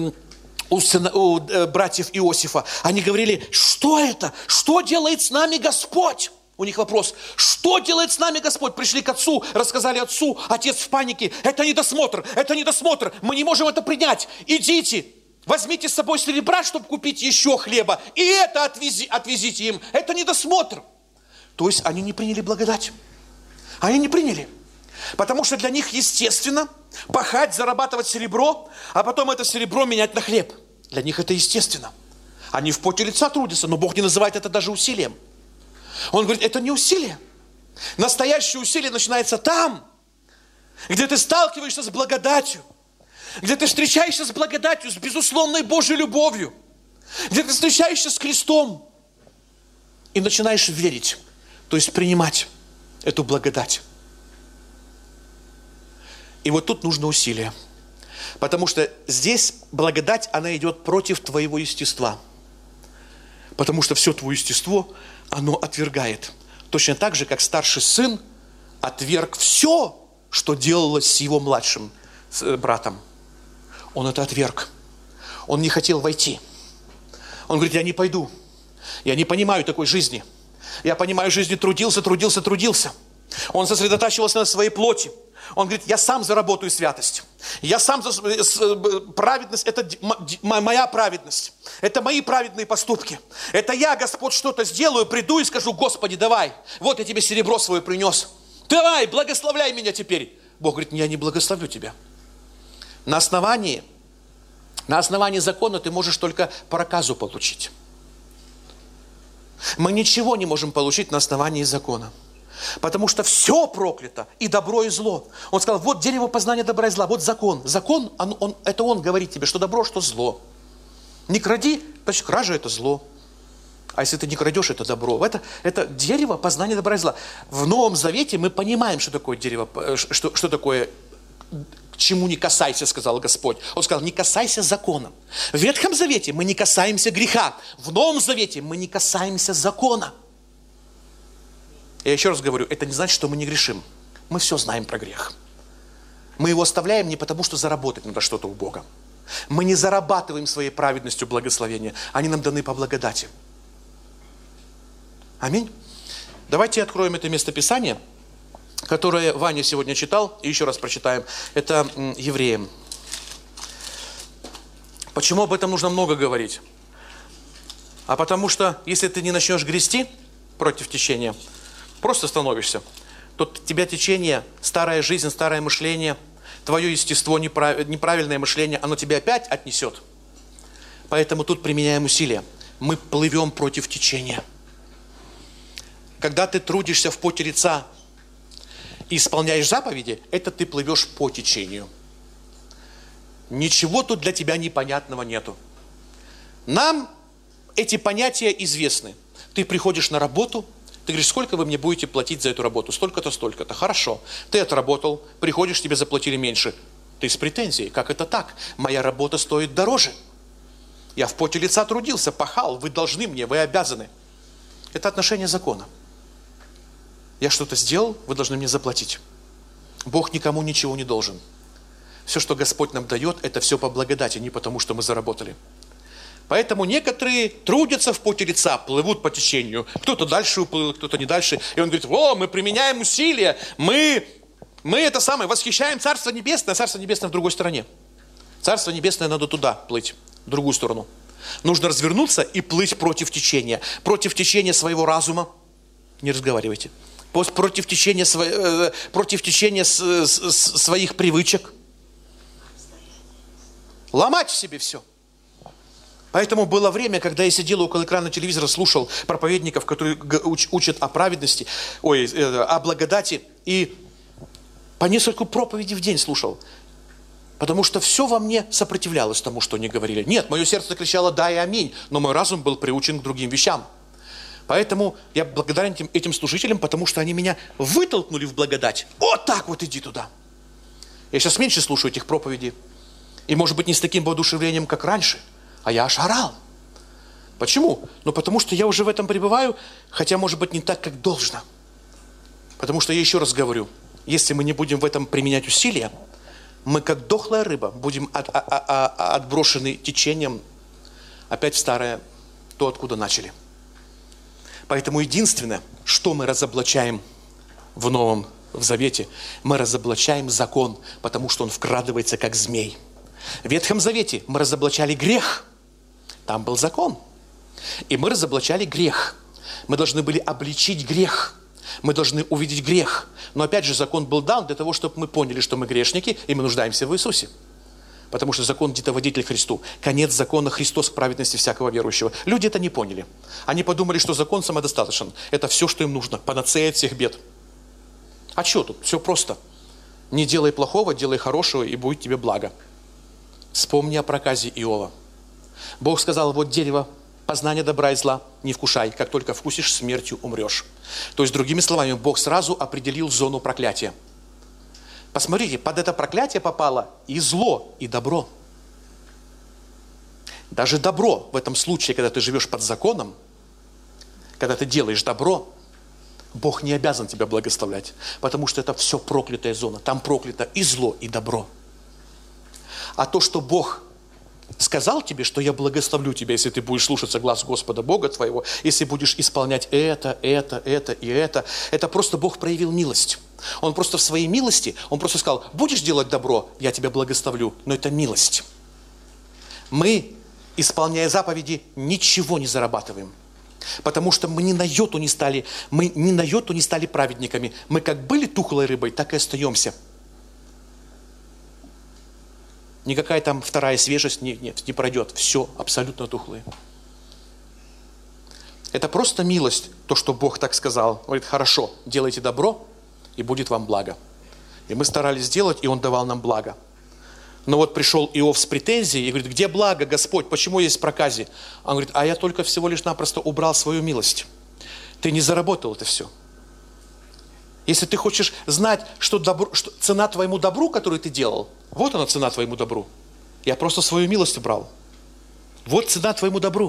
S2: братьев Иосифа. Они говорили: что это? Что делает с нами Господь? У них вопрос: что делает с нами Господь? Пришли к отцу, рассказали отцу, отец в панике: это недосмотр, мы не можем это принять. Идите, возьмите с собой серебра, чтобы купить еще хлеба, и это отвезите им. Это недосмотр. То есть они не приняли благодать. Они не приняли. Потому что для них естественно пахать, зарабатывать серебро, а потом это серебро менять на хлеб. Для них это естественно. Они в поте лица трудятся, но Бог не называет это даже усилием. Он говорит: это не усилие. Настоящее усилие начинается там, где ты сталкиваешься с благодатью, где ты встречаешься с благодатью, с безусловной Божьей любовью, где ты встречаешься с крестом. и начинаешь верить, то есть принимать эту благодать. И вот тут нужно усилие. Потому что здесь благодать, она идет против твоего естества. Потому что все твое естество, оно отвергает. Точно так же, как старший сын отверг все, что делалось с его младшим братом. Он это отверг. Он не хотел войти. Он говорит, я не пойду. Я не понимаю такой жизни. Я понимаю, жизни трудился. Он сосредотачивался на своей плоти. Он говорит, я сам заработаю святость. Я сам, праведность, это моя праведность. Это мои праведные поступки. Это я, Господь, что-то сделаю, приду и скажу, Господи, давай. Вот я тебе серебро свое принес. Давай, благословляй меня теперь. Бог говорит, я не благословлю тебя. На основании закона ты можешь только проказу получить. Мы ничего не можем получить на основании закона. Потому что все проклято, и добро, и зло. Он сказал, вот дерево познания добра и зла, вот закон. Закон, это он говорит тебе, что добро, что зло. Не кради, значит, кража это зло. А если ты не крадешь, это добро. Это дерево познания добра и зла. В Новом Завете мы понимаем, что такое дерево, что такое, к чему не касайся, сказал Господь. Он сказал, не касайся закона. В Ветхом Завете мы не касаемся греха. В Новом Завете мы не касаемся закона. Я еще раз говорю, это не значит, что мы не грешим. Мы все знаем про грех. Мы его оставляем не потому, что заработать надо что-то у Бога. Мы не зарабатываем своей праведностью благословения. Они нам даны по благодати. Аминь. Давайте откроем это местописание, которое Ваня сегодня читал, и еще раз прочитаем. Это Евреям. Почему об этом нужно много говорить? А потому что, если ты не начнешь грести против течения, просто становишься, то тебя течение, старая жизнь, старое мышление, твое естество, неправильное мышление, оно тебя опять отнесет. Поэтому тут применяем усилия. Мы плывем против течения. Когда ты трудишься в поте лица и исполняешь заповеди, это ты плывешь по течению. Ничего тут для тебя непонятного нету. Нам эти понятия известны. Ты приходишь на работу, ты говоришь, сколько вы мне будете платить за эту работу? Столько-то, столько-то. Хорошо. Ты отработал, приходишь, тебе заплатили меньше. Ты с претензией. Как это так? Моя работа стоит дороже. Я в поте лица трудился, пахал. Вы должны мне, вы обязаны. Это отношение закона. Я что-то сделал, вы должны мне заплатить. Бог никому ничего не должен. Все, что Господь нам дает, это все по благодати, не потому, что мы заработали. Поэтому некоторые трудятся в поте лица, плывут по течению. Кто-то дальше уплыл, кто-то не дальше. И он говорит, мы применяем усилия, мы восхищаем Царство Небесное, а Царство Небесное в другой стороне. Царство Небесное надо туда плыть, в другую сторону. Нужно развернуться и плыть против течения своего разума. Не разговаривайте. Против течения своих привычек. Ломать в себе все. Поэтому было время, когда я сидел около экрана телевизора, слушал проповедников, которые учат о праведности, о благодати, и по нескольку проповедей в день слушал. Потому что все во мне сопротивлялось тому, что они говорили. Нет, мое сердце кричало «да» и «аминь», но мой разум был приучен к другим вещам. Поэтому я благодарен этим служителям, потому что они меня вытолкнули в благодать. Вот так вот иди туда. Я сейчас меньше слушаю этих проповедей. И, может быть, не с таким воодушевлением, как раньше. А я аж орал. Почему? Потому что я уже в этом пребываю, хотя, может быть, не так, как должно. Потому что я еще раз говорю, если мы не будем в этом применять усилия, мы, как дохлая рыба, будем отброшены течением опять в старое, то, откуда начали. Поэтому единственное, что мы разоблачаем в Новом Завете, мы разоблачаем закон, потому что он вкрадывается, как змей. В Ветхом Завете мы разоблачали грех. Там был закон. И мы разоблачали грех. Мы должны были обличить грех. Мы должны увидеть грех. Но опять же, закон был дан для того, чтобы мы поняли, что мы грешники, и мы нуждаемся в Иисусе. Потому что закон детоводитель Христу. Конец закона Христос праведности всякого верующего. Люди это не поняли. Они подумали, что закон самодостаточен. Это все, что им нужно. Панацея от всех бед. А что тут? Все просто. Не делай плохого, делай хорошего, и будет тебе благо. Вспомни о проказе Иова. Бог сказал, вот дерево Познание добра и зла не вкушай. Как только вкусишь, смертью умрешь. То есть, другими словами, Бог сразу определил зону проклятия. Посмотрите, под это проклятие попало и зло, и добро. Даже добро в этом случае, когда ты живешь под законом, когда ты делаешь добро, Бог не обязан тебя благословлять, потому что это все проклятая зона. Там проклято и зло, и добро. А то, что Бог сказал тебе, что я благословлю тебя, если ты будешь слушаться глаз Господа Бога твоего, если будешь исполнять это и это просто Бог проявил милость. Он просто в своей милости, Он просто сказал, будешь делать добро, я тебя благословлю, но это милость. Мы, исполняя заповеди, ничего не зарабатываем. Потому что мы ни на йоту не стали праведниками. Мы как были тухлой рыбой, так и остаемся. Никакая там вторая свежесть не пройдет. Все абсолютно тухлые. Это просто милость, то, что Бог так сказал. Говорит, хорошо, делайте добро, и будет вам благо. И мы старались сделать, и Он давал нам благо. Но вот пришел Иов с претензией и говорит, где благо, Господь, почему есть прокази? Он говорит, а я только всего лишь напросто убрал свою милость. Ты не заработал это все. Если ты хочешь знать, что цена твоему добру, который ты делал, вот она цена твоему добру. Я просто свою милость убрал. Вот цена твоему добру.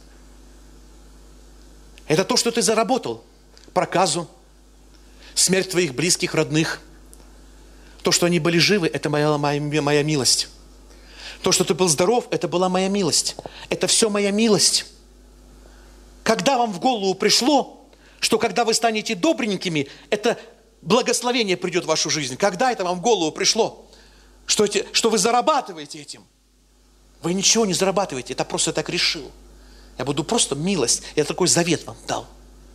S2: Это то, что ты заработал. Проказу, смерть твоих близких, родных. То, что они были живы, это моя милость. То, что ты был здоров, это была моя милость. Это все моя милость. Когда вам в голову пришло, что когда вы станете добренькими, это благословение придет в вашу жизнь? Когда это вам в голову пришло? Что вы зарабатываете этим? Вы ничего не зарабатываете, это просто так решил. Я буду просто милость, я такой завет вам дал.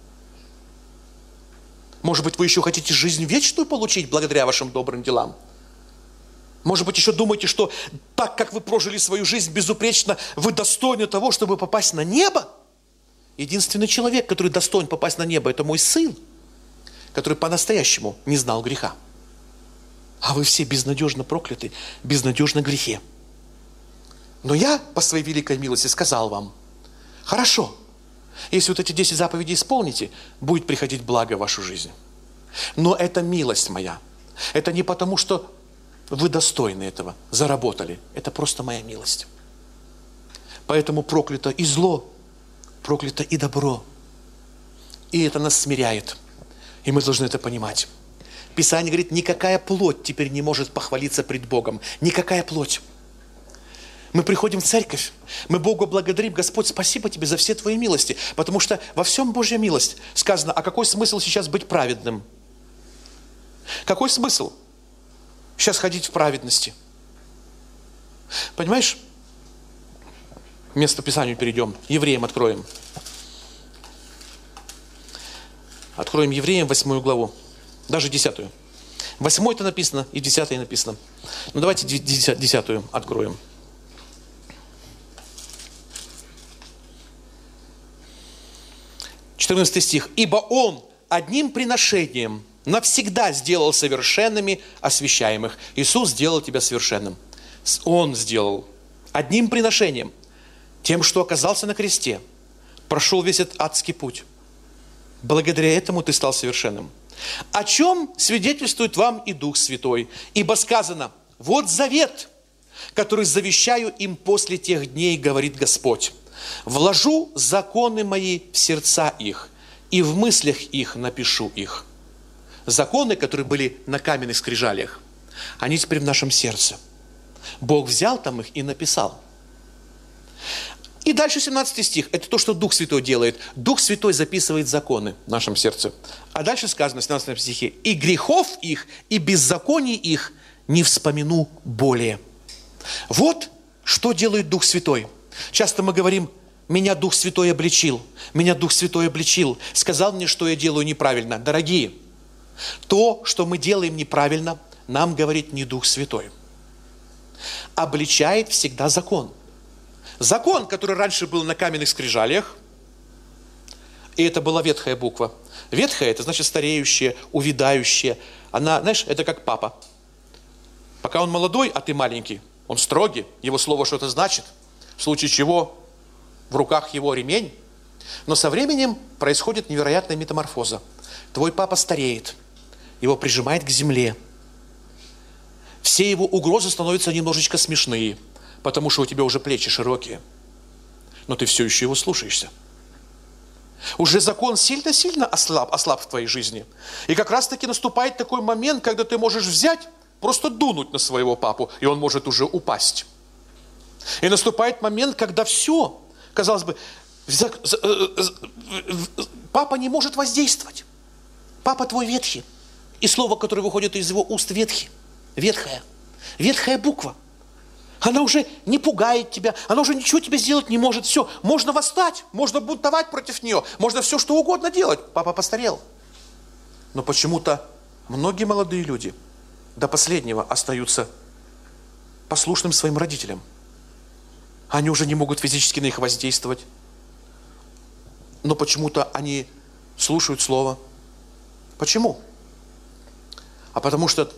S2: Может быть, вы еще хотите жизнь вечную получить благодаря вашим добрым делам? Может быть, еще думаете, что так, как вы прожили свою жизнь безупречно, вы достойны того, чтобы попасть на небо? Единственный человек, который достоин попасть на небо, это мой сын, который по-настоящему не знал греха. А вы все безнадежно прокляты, безнадежно в грехе. Но я по своей великой милости сказал вам, хорошо, если вот эти 10 заповедей исполните, будет приходить благо в вашу жизнь. Но это милость моя. Это не потому, что вы достойны этого, заработали. Это просто моя милость. Поэтому проклято и зло, проклято и добро. И это нас смиряет. И мы должны это понимать. Писание говорит, никакая плоть теперь не может похвалиться пред Богом. Никакая плоть. Мы приходим в церковь, мы Богу благодарим, Господь, спасибо Тебе за все Твои милости, потому что во всем Божья милость. Сказано, а какой смысл сейчас быть праведным? Какой смысл сейчас ходить в праведности? Понимаешь? К месту Писанию перейдем, Евреям откроем. Откроем Евреям 8 главу, даже 10. 8 это написано и 10 написано. Ну давайте 10 откроем. 14 стих. «Ибо Он одним приношением навсегда сделал совершенными освящаемых». Иисус сделал тебя совершенным. Он сделал одним приношением, тем, что оказался на кресте, прошел весь этот адский путь. Благодаря этому ты стал совершенным. О чем свидетельствует вам и Дух Святой? Ибо сказано, вот завет, который завещаю им после тех дней, говорит Господь. Вложу законы мои в сердца их, и в мыслях их напишу их. Законы, которые были на каменных скрижалях, они теперь в нашем сердце. Бог взял там их и написал. И дальше 17 стих. Это то, что Дух Святой делает. Дух Святой записывает законы в нашем сердце. А дальше сказано в 17 стихе. И грехов их, и беззаконий их не вспомину более. Вот что делает Дух Святой. Часто мы говорим, меня Дух Святой обличил, меня Дух Святой обличил, сказал мне, что я делаю неправильно. Дорогие, то, что мы делаем неправильно, нам говорит не Дух Святой. Обличает всегда закон. Закон, который раньше был на каменных скрижалях, и это была ветхая буква. Ветхая, это значит стареющая, увядающая. Она, знаешь, это как папа. Пока он молодой, а ты маленький, он строгий, его слово что-то значит. В случае чего в руках его ремень, но со временем происходит невероятная метаморфоза. Твой папа стареет, его прижимает к земле. Все его угрозы становятся немножечко смешные, потому что у тебя уже плечи широкие, но ты все еще его слушаешься. Уже закон сильно-сильно ослаб в твоей жизни. И как раз-таки наступает такой момент, когда ты можешь взять, просто дунуть на своего папу, и он может уже упасть. И наступает момент, когда все, казалось бы, папа не может воздействовать. Папа твой ветхий. И слово, которое выходит из его уст, ветхий. Ветхая. Ветхая буква. Она уже не пугает тебя, она уже ничего тебе сделать не может. Все, можно восстать, можно бунтовать против нее, можно все что угодно делать. Папа постарел. Но почему-то многие молодые люди до последнего остаются послушным своим родителям. Они уже не могут физически на них воздействовать. Но почему-то они слушают слово. Почему? А потому что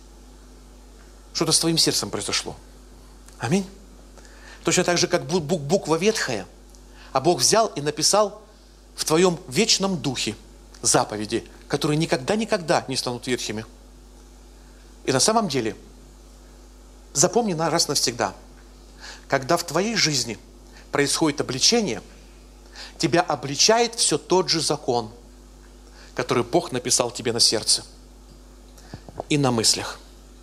S2: что-то с твоим сердцем произошло. Аминь. Точно так же, как буква ветхая, а Бог взял и написал в твоем вечном духе заповеди, которые никогда не станут ветхими. И на самом деле, запомни раз навсегда, когда в твоей жизни происходит обличение, тебя обличает все тот же закон, который Бог написал тебе на сердце и на мыслях.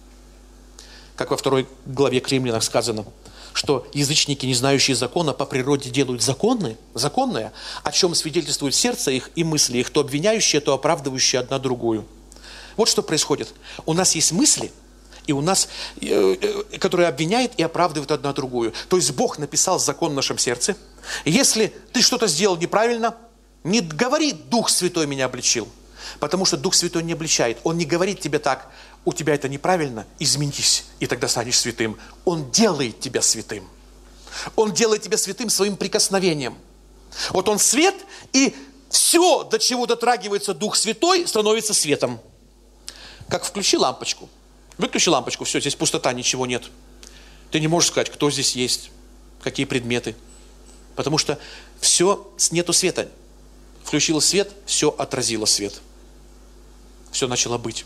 S2: Как во 2 главе к Римлянам сказано, что язычники, не знающие закона, по природе делают законное, о чем свидетельствует сердце их и мысли их, то обвиняющие, то оправдывающие одна другую. Вот что происходит. У нас есть мысли, и у нас, которые обвиняют и оправдывают одна другую. То есть Бог написал закон в нашем сердце. Если ты что-то сделал неправильно, не говори: Дух Святой меня обличил. Потому что Дух Святой не обличает. Он не говорит тебе так: у тебя это неправильно, изменись, и тогда станешь святым. Он делает тебя святым. Он делает тебя святым своим прикосновением. Вот он свет, и все, до чего дотрагивается Дух Святой, становится светом. Как включи лампочку. Выключи лампочку, все, здесь пустота, ничего нет. Ты не можешь сказать, кто здесь есть, какие предметы. Потому что все, нету света. Включила свет, все отразило свет. Все начало быть.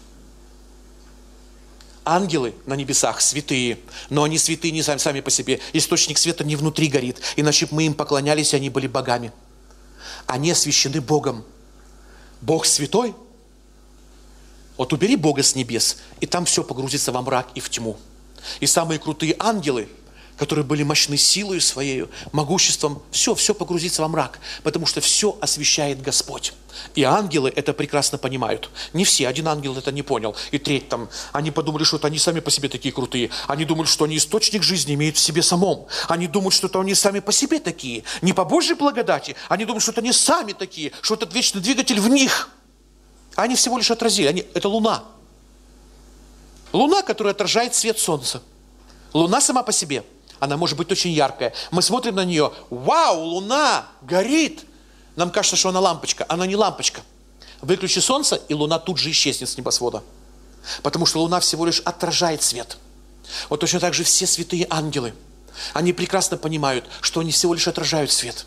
S2: Ангелы на небесах святые, но они святые не сами по себе. Источник света не внутри горит, иначе бы мы им поклонялись, и они были богами. Они освящены Богом. Бог святой. Вот убери Бога с небес, и там все погрузится во мрак и в тьму. И самые крутые ангелы, которые были мощны силой своей, могуществом, все погрузится во мрак, потому что все освещает Господь. И ангелы это прекрасно понимают. Не все, один ангел это не понял. И треть там, они подумали, что это они сами по себе такие крутые. Они думали, что они источник жизни имеют в себе самом. Они думают, что это они сами по себе такие, не по Божьей благодати. Они думают, что это они сами такие, что этот вечный двигатель в них. А они всего лишь отразили. Это Луна. Луна, которая отражает свет Солнца. Луна сама по себе. Она может быть очень яркая. Мы смотрим на нее. Вау, Луна горит. Нам кажется, что она лампочка. Она не лампочка. Выключи солнце, и Луна тут же исчезнет с небосвода. Потому что Луна всего лишь отражает свет. Вот точно так же все святые ангелы. Они прекрасно понимают, что они всего лишь отражают свет.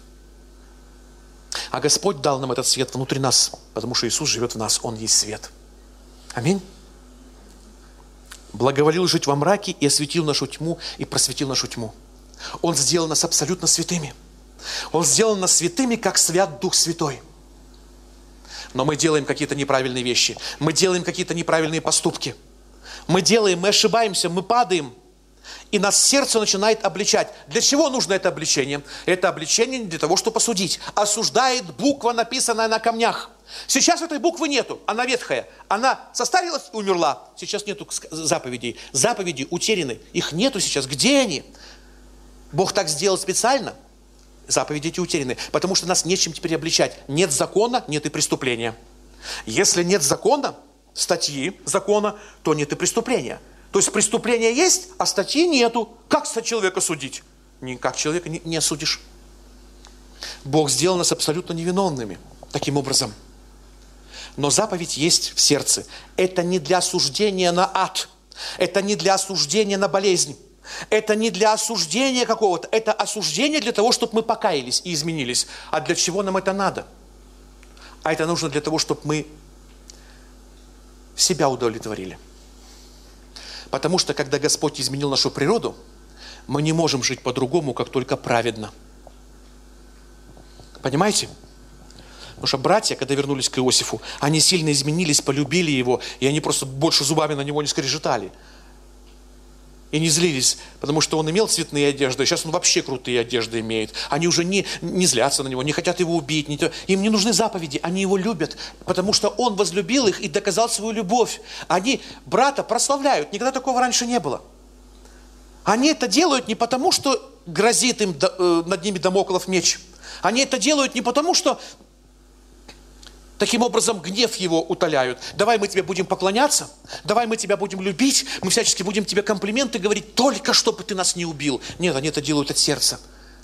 S2: А Господь дал нам этот свет внутри нас. Потому что Иисус живет в нас. Он есть свет. Аминь. Благоволил жить во мраке и осветил нашу тьму, и просветил нашу тьму. Он сделал нас абсолютно святыми. Он сделал нас святыми, как свят Дух Святой. Но мы делаем какие-то неправильные вещи. Мы делаем какие-то неправильные поступки. Мы ошибаемся, мы падаем. И нас сердце начинает обличать. Для чего нужно это обличение? Это обличение не для того, чтобы осудить. Осуждает буква, написанная на камнях. Сейчас этой буквы нету, она ветхая. Она состарилась и умерла. Сейчас нету заповедей. Заповеди утеряны. Их нету сейчас. Где они? Бог так сделал специально. Заповеди эти утеряны. Потому что нас нечем теперь обличать. Нет закона, нет и преступления. Если нет закона, статьи закона, то нет и преступления. То есть преступление есть, а статьи нету. Как человека судить? Никак человека не осудишь. Бог сделал нас абсолютно невиновными. Таким образом. Но заповедь есть в сердце. Это не для осуждения на ад. Это не для осуждения на болезнь. Это не для осуждения какого-то, это осуждение для того, чтобы мы покаялись и изменились. А для чего нам это надо? А это нужно для того, чтобы мы себя удовлетворили. Потому что, когда Господь изменил нашу природу, мы не можем жить по-другому, как только праведно. Понимаете? Потому что братья, когда вернулись к Иосифу, они сильно изменились, полюбили его, и они просто больше зубами на него не скрежетали. И не злились, потому что он имел цветные одежды, сейчас он вообще крутые одежды имеет. Они уже не злятся на него, не хотят его убить. Им не нужны заповеди, они его любят, потому что он возлюбил их и доказал свою любовь. Они брата прославляют, никогда такого раньше не было. Они это делают не потому, что грозит им над ними Дамоклов меч. Они это делают не потому, что таким образом гнев его утоляют. Давай мы тебе будем поклоняться, давай мы тебя будем любить, мы всячески будем тебе комплименты говорить, только чтобы ты нас не убил. Нет, они это делают от сердца.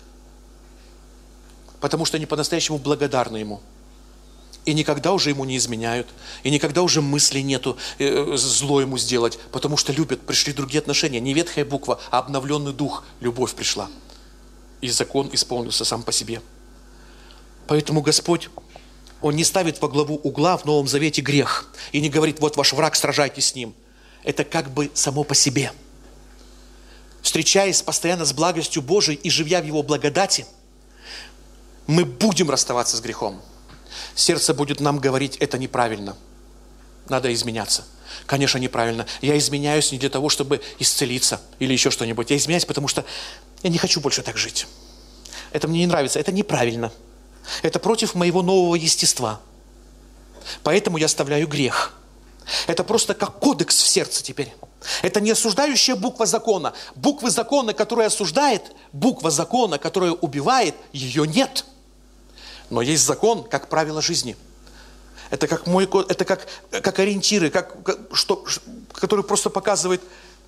S2: Потому что они по-настоящему благодарны ему. И никогда уже ему не изменяют, и никогда уже мысли нету зло ему сделать, потому что любят, пришли другие отношения. Не ветхая буква, а обновленный дух, любовь пришла. И закон исполнился сам по себе. Поэтому Господь, Он не ставит во главу угла в Новом Завете грех. И не говорит, вот ваш враг, сражайтесь с ним. Это как бы само по себе. Встречаясь постоянно с благостью Божией и живя в Его благодати, мы будем расставаться с грехом. Сердце будет нам говорить, это неправильно. Надо изменяться. Конечно, неправильно. Я изменяюсь не для того, чтобы исцелиться или еще что-нибудь. Я изменяюсь, потому что я не хочу больше так жить. Это мне не нравится, это неправильно. Это против моего нового естества. Поэтому я оставляю грех. Это просто как кодекс в сердце теперь. Это не осуждающая буква закона. Буквы закона, которая осуждает, буква закона, которая убивает, ее нет. Но есть закон, как правило жизни. Это как мой код, это как ориентиры, который просто показывает,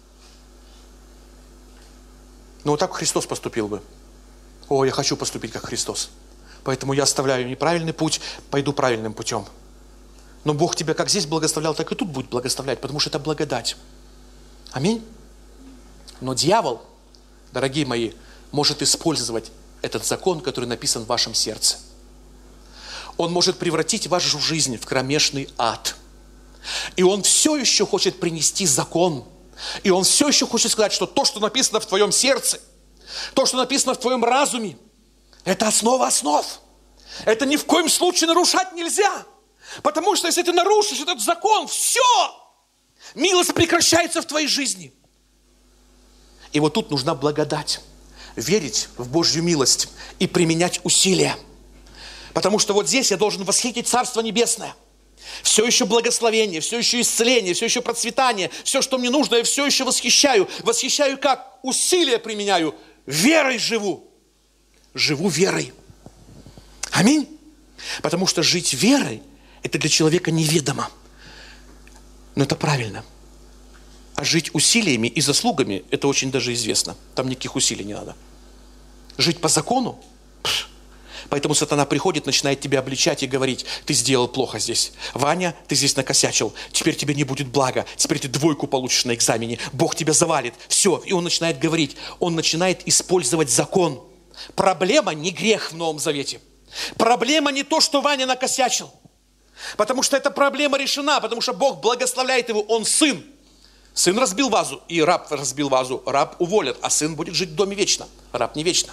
S2: ну вот так Христос поступил бы. О, я хочу поступить как Христос. Поэтому я оставляю неправильный путь, пойду правильным путем. Но Бог тебя как здесь благословлял, так и тут будет благословлять, потому что это благодать. Аминь. Но дьявол, дорогие мои, может использовать этот закон, который написан в вашем сердце. Он может превратить вашу жизнь в кромешный ад. И он все еще хочет принести закон. И он все еще хочет сказать, что то, что написано в твоем сердце, то, что написано в твоем разуме, это основа основ. Это ни в коем случае нарушать нельзя. Потому что если ты нарушишь этот закон, все, милость прекращается в твоей жизни. И вот тут нужна благодать. Верить в Божью милость и применять усилия. Потому что вот здесь я должен восхитить Царство Небесное. Все еще благословение, все еще исцеление, все еще процветание, все, что мне нужно, я все еще восхищаю. Восхищаю как? Усилия применяю. Верой живу. Живу верой. Аминь. Потому что жить верой, это для человека неведомо. Но это правильно. А жить усилиями и заслугами, это очень даже известно. Там никаких усилий не надо. Жить по закону, поэтому сатана приходит, начинает тебя обличать и говорить, ты сделал плохо здесь. Ваня, ты здесь накосячил. Теперь тебе не будет блага. Теперь ты 2 получишь на экзамене. Бог тебя завалит. Все. И он начинает говорить. Он начинает использовать закон. Проблема не грех в Новом Завете. Проблема не то, что Ваня накосячил. Потому что эта проблема решена. Потому что Бог благословляет его. Он сын. Сын разбил вазу. И раб разбил вазу. Раб уволят. А сын будет жить в доме вечно. Раб не вечно.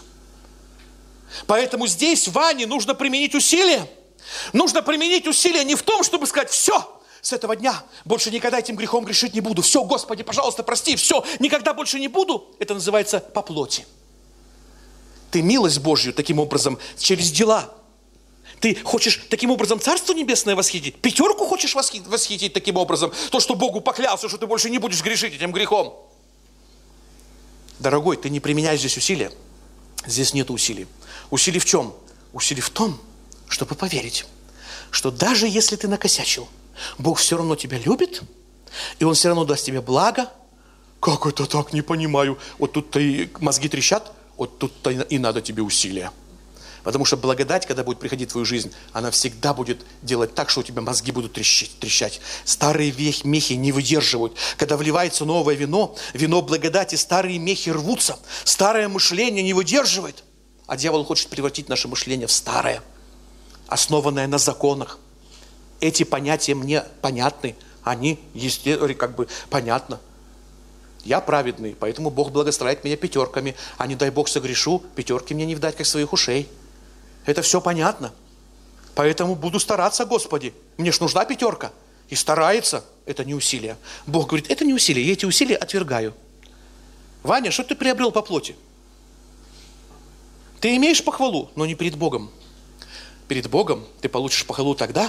S2: Поэтому здесь Ване нужно применить усилия. Нужно применить усилия не в том, чтобы сказать, все, с этого дня больше никогда этим грехом грешить не буду. Все, Господи, пожалуйста, прости, все, никогда больше не буду. Это называется по плоти. Ты милость Божью таким образом через дела. Ты хочешь таким образом Царство Небесное восхитить? 5 хочешь восхитить таким образом? То, что Богу поклялся, что ты больше не будешь грешить этим грехом. Дорогой, ты не применяешь здесь усилия. Здесь нет усилий. Усилий в чем? Усилий в том, чтобы поверить, что даже если ты накосячил, Бог все равно тебя любит, и Он все равно даст тебе благо. Как это так, не понимаю. Вот тут-то и мозги трещат, вот тут-то и надо тебе усилия. Потому что благодать, когда будет приходить в твою жизнь, она всегда будет делать так, что у тебя мозги будут трещать. Старые мехи не выдерживают. Когда вливается новое вино, вино благодати, старые мехи рвутся. Старое мышление не выдерживает. А дьявол хочет превратить наше мышление в старое, основанное на законах. Эти понятия мне понятны. Они, как бы, понятно. Я праведный, поэтому Бог благословляет меня пятерками. А не дай Бог согрешу, пятерки мне не вдать, как своих ушей. Это все понятно. Поэтому буду стараться, Господи. Мне ж нужна пятерка. И старается. Это не усилие. Бог говорит, это не усилие. Я эти усилия отвергаю. Ваня, что ты приобрел по плоти? Ты имеешь похвалу, но не перед Богом. Перед Богом ты получишь похвалу тогда,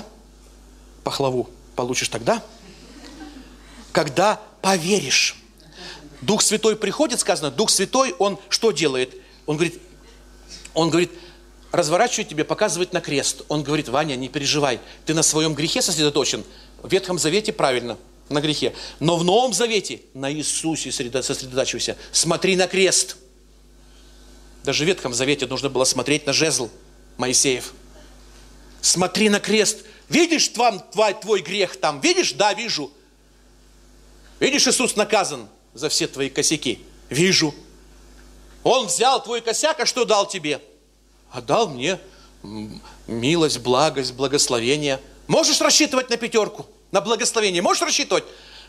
S2: когда поверишь. Дух Святой приходит, сказано, Дух Святой, Он что делает? Он говорит, разворачивает тебе, показывает на крест. Он говорит, Ваня, не переживай, ты на своем грехе сосредоточен. В Ветхом Завете правильно, на грехе. Но в Новом Завете на Иисусе сосредотачивайся. Смотри на крест. Даже в Ветхом Завете нужно было смотреть на жезл Моисеев. Смотри на крест. Видишь твой грех там? Видишь? Да, вижу. Видишь, Иисус наказан за все твои косяки? Вижу. Он взял твой косяк, а что дал тебе? А дал мне милость, благость, благословение. Можешь рассчитывать на пятерку, на благословение? Можешь рассчитывать?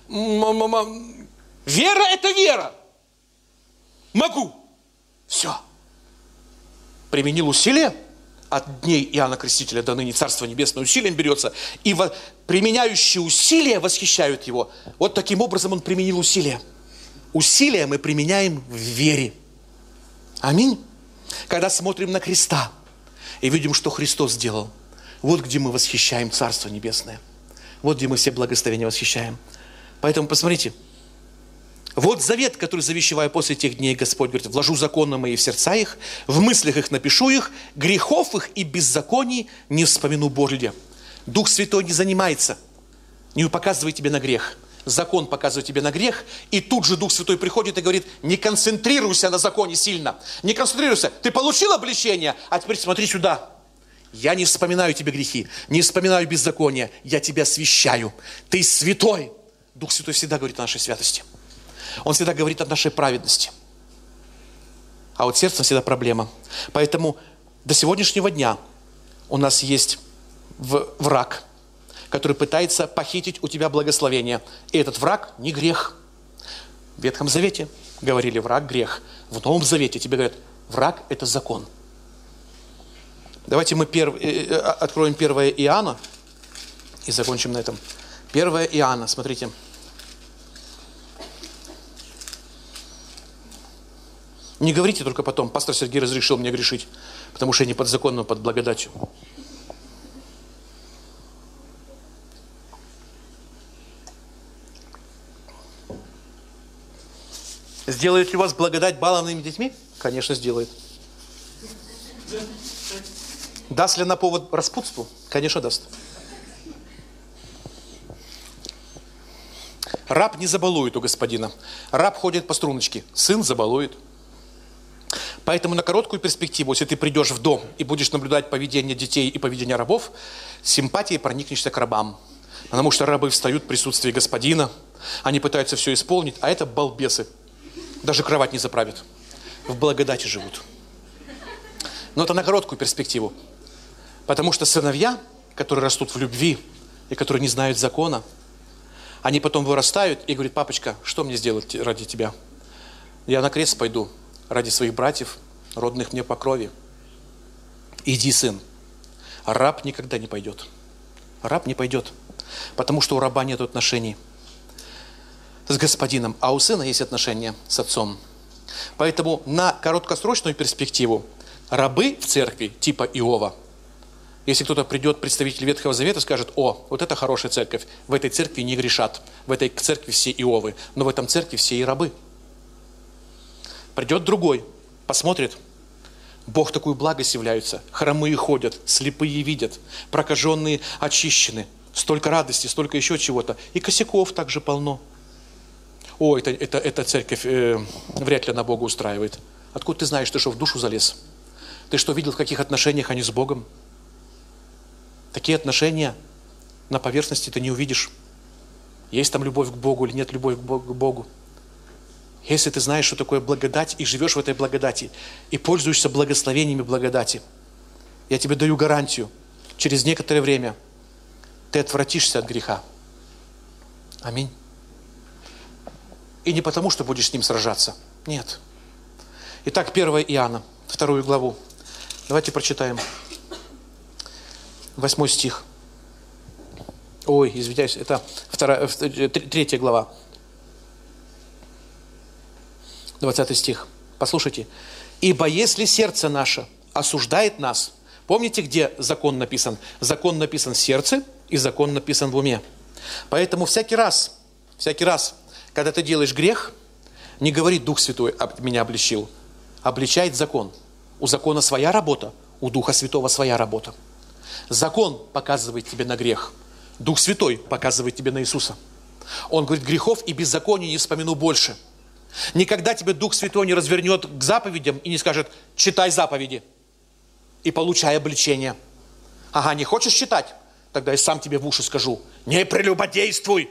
S2: Вера – это вера. Могу. Все. Применил усилие. От дней Иоанна Крестителя до ныне Царство Небесное усилием берется. И применяющие усилия восхищают его. Вот таким образом он применил усилия. Усилия мы применяем в вере. Аминь. Когда смотрим на креста и видим, что Христос сделал, вот где мы восхищаем Царство Небесное. Вот где мы все благословения восхищаем. Поэтому посмотрите. Вот завет, который завещеваю после тех дней, Господь говорит, вложу законы мои в сердца их, в мыслях их напишу их, грехов их и беззаконий не вспомину более. Дух Святой не занимается, не показывает тебе на грех. Закон показывает тебе на грех, и тут же Дух Святой приходит и говорит, не концентрируйся на законе сильно, не концентрируйся, ты получил обличение, а теперь смотри сюда. Я не вспоминаю тебе грехи, не вспоминаю беззакония, я тебя освящаю. Ты святой. Дух Святой всегда говорит о нашей святости. Он всегда говорит о нашей праведности. А вот сердцем всегда проблема. Поэтому до сегодняшнего дня у нас есть враг, который пытается похитить у тебя благословение. И этот враг не грех. В Ветхом Завете говорили враг – грех. В Новом Завете тебе говорят, враг – это закон. Давайте мы откроем 1 Иоанна и закончим на этом. 1 Иоанна, смотрите. Не говорите только потом, пастор Сергей разрешил мне грешить, потому что я не под законом, а под благодатью. Сделает ли вас благодать балованными детьми? Конечно, сделает. Даст ли на повод распутству? Конечно, даст. Раб не забалует у господина. Раб ходит по струночке. Сын забалует. Поэтому на короткую перспективу, если ты придешь в дом и будешь наблюдать поведение детей и поведение рабов, с симпатией проникнешься к рабам. Потому что рабы встают в присутствии господина, они пытаются все исполнить, а это балбесы. Даже кровать не заправят. В благодати живут. Но это на короткую перспективу. Потому что сыновья, которые растут в любви и которые не знают закона, они потом вырастают и говорят, папочка, что мне сделать ради тебя? Я на крест пойду. Ради своих братьев, родных мне по крови. Иди, сын. Раб никогда не пойдет. Раб не пойдет. Потому что у раба нет отношений с господином, а у сына есть отношения с отцом. Поэтому на короткосрочную перспективу рабы в церкви типа Иова, если кто-то придет, представитель Ветхого Завета, скажет, о, вот это хорошая церковь, в этой церкви не грешат, в этой церкви все Иовы, но в этом церкви все и рабы. Придет другой, посмотрит, Бог такую благость является, хромые ходят, слепые видят, прокаженные очищены, столько радости, столько еще чего-то, и косяков также полно. О, эта церковь вряд ли на Бога устраивает. Откуда ты знаешь, ты что в душу залез? Ты что, видел, в каких отношениях они с Богом? Такие отношения на поверхности ты не увидишь. Есть там любовь к Богу или нет любовь к Богу. Если ты знаешь, что такое благодать, и живешь в этой благодати, и пользуешься благословениями благодати, я тебе даю гарантию, через некоторое время ты отвратишься от греха. Аминь. И не потому, что будешь с ним сражаться. Нет. Итак, 1 Иоанна, 2 главу. Давайте прочитаем. 8 стих. Ой, извиняюсь, это 3 глава. 20 стих. Послушайте. «Ибо если сердце наше осуждает нас». Помните, где закон написан? Закон написан в сердце, и закон написан в уме. Поэтому всякий раз, когда ты делаешь грех, не говори: Дух Святой меня обличил. Обличает закон. У закона своя работа, у Духа Святого своя работа. Закон показывает тебе на грех. Дух Святой показывает тебе на Иисуса. Он говорит: грехов и беззаконий не вспомину больше. Никогда тебе Дух Святой не развернет к заповедям и не скажет: читай заповеди и получай обличение. Ага, не хочешь читать? Тогда я сам тебе в уши скажу: не прелюбодействуй.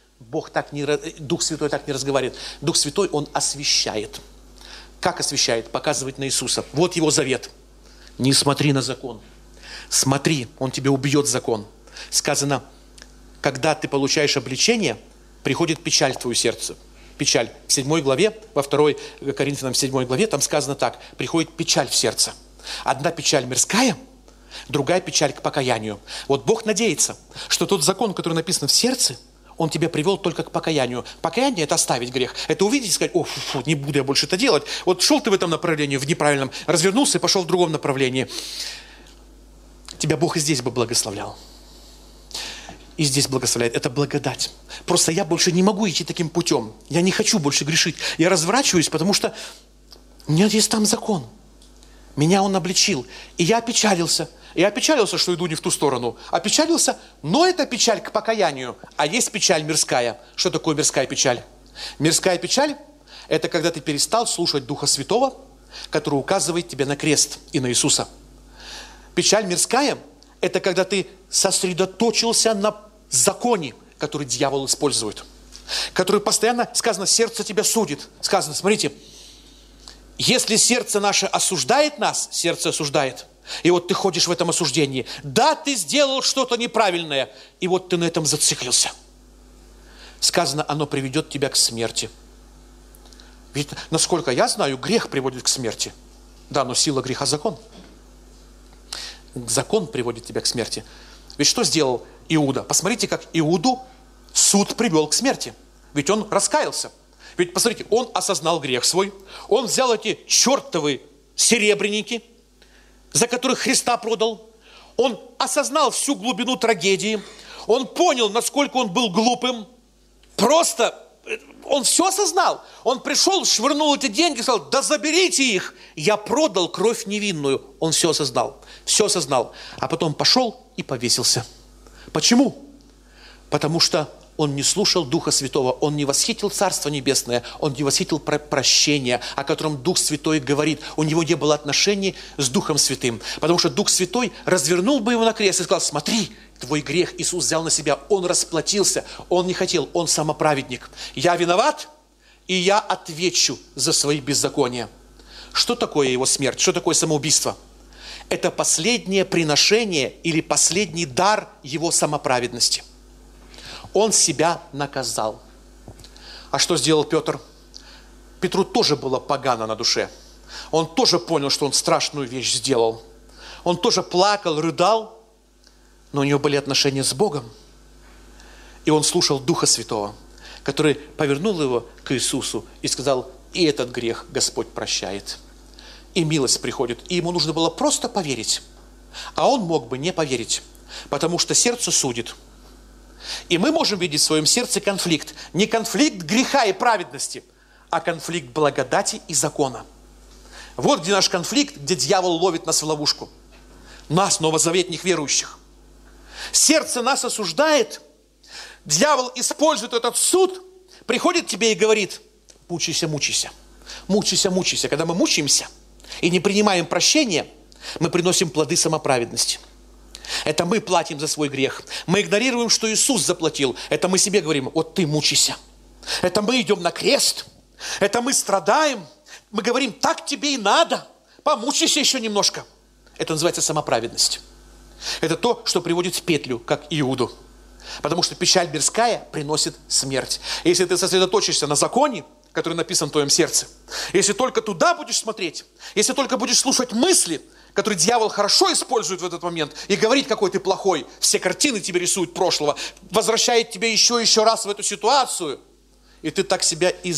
S2: Дух Святой так не разговаривает. Дух Святой, Он освящает. Как освящает? Показывает на Иисуса. Вот Его завет. Не смотри на закон. Смотри, Он тебе убьет закон. Сказано, когда ты получаешь обличение, приходит печаль в твое сердце. Печаль. В 7 главе, во 2 Коринфянам 7 главе, там сказано так: приходит печаль в сердце. Одна печаль мирская, другая печаль к покаянию. Вот Бог надеется, что тот закон, который написан в сердце, Он тебя привел только к покаянию. Покаяние – это оставить грех. Это увидеть и сказать: не буду я больше это делать. Вот шел ты в этом направлении, в неправильном, развернулся и пошел в другом направлении. Тебя Бог и здесь бы благословлял. И здесь благословляет. Это благодать. Просто я больше не могу идти таким путем. Я не хочу больше грешить. Я разворачиваюсь, потому что у меня есть там закон. Меня Он обличил. И я опечалился. Я опечалился, что иду не в ту сторону. Опечалился, но это печаль к покаянию. А есть печаль мирская. Что такое мирская печаль? Мирская печаль – это когда ты перестал слушать Духа Святого, который указывает тебе на крест и на Иисуса. Печаль мирская – это когда ты сосредоточился на законе, который дьявол использует. Который постоянно, сказано, сердце тебя судит. Сказано, смотрите, если сердце наше осуждает нас, сердце осуждает. И вот ты ходишь в этом осуждении. Да, ты сделал что-то неправильное, и вот ты на этом зациклился. Сказано, оно приведет тебя к смерти. Ведь, насколько я знаю, грех приводит к смерти. Да, но сила греха – закон. Закон приводит тебя к смерти. Ведь что сделал Иуда? Посмотрите, как Иуду суд привел к смерти. Ведь он раскаялся. Ведь посмотрите, он осознал грех свой. Он взял эти чертовы серебряники, за которых Христа продал. Он осознал всю глубину трагедии. Он понял, насколько он был глупым. Просто он все осознал. Он пришел, швырнул эти деньги, сказал: да заберите их. Я продал кровь невинную. Он все осознал. Все осознал. А потом пошел и повесился. Почему? Потому что он не слушал Духа Святого, он не восхитил Царство Небесное, он не восхитил прощение, о котором Дух Святой говорит. У него не было отношений с Духом Святым, потому что Дух Святой развернул бы его на крест и сказал: смотри, твой грех Иисус взял на себя, он расплатился, он не хотел, он самоправедник. Я виноват, и я отвечу за свои беззакония. Что такое его смерть? Что такое самоубийство? Это последнее приношение или последний дар его самоправедности. Он себя наказал. А что сделал Петр? Петру тоже было погано на душе. Он тоже понял, что он страшную вещь сделал. Он тоже плакал, рыдал, но у него были отношения с Богом. И он слушал Духа Святого, который повернул его к Иисусу и сказал: и этот грех Господь прощает. И милость приходит. И ему нужно было просто поверить. А он мог бы не поверить, потому что сердце судит. И мы можем видеть в своем сердце конфликт. Не конфликт греха и праведности, а конфликт благодати и закона. Вот где наш конфликт, где дьявол ловит нас в ловушку. Нас, новозаветных верующих. Сердце нас осуждает. Дьявол использует этот суд, приходит к тебе и говорит: мучайся, мучайся. Мучайся, мучайся. Когда мы мучаемся и не принимаем прощения, Мы приносим плоды самоправедности. Это мы платим за свой грех. Мы игнорируем, что Иисус заплатил. Это мы себе говорим: вот ты мучайся. Это мы идем на крест. Это мы страдаем. Мы говорим: так тебе и надо. Помучайся еще немножко. Это называется самоправедность. Это то, что приводит в петлю, как Иуду. Потому что печаль мирская приносит смерть. Если ты сосредоточишься на законе, который написан в твоем сердце, если только туда будешь смотреть, если только будешь слушать мысли, которые дьявол хорошо использует в этот момент, и говорить, какой ты плохой, все картины тебе рисуют прошлого, возвращает тебя еще и еще раз в эту ситуацию, и ты так себя и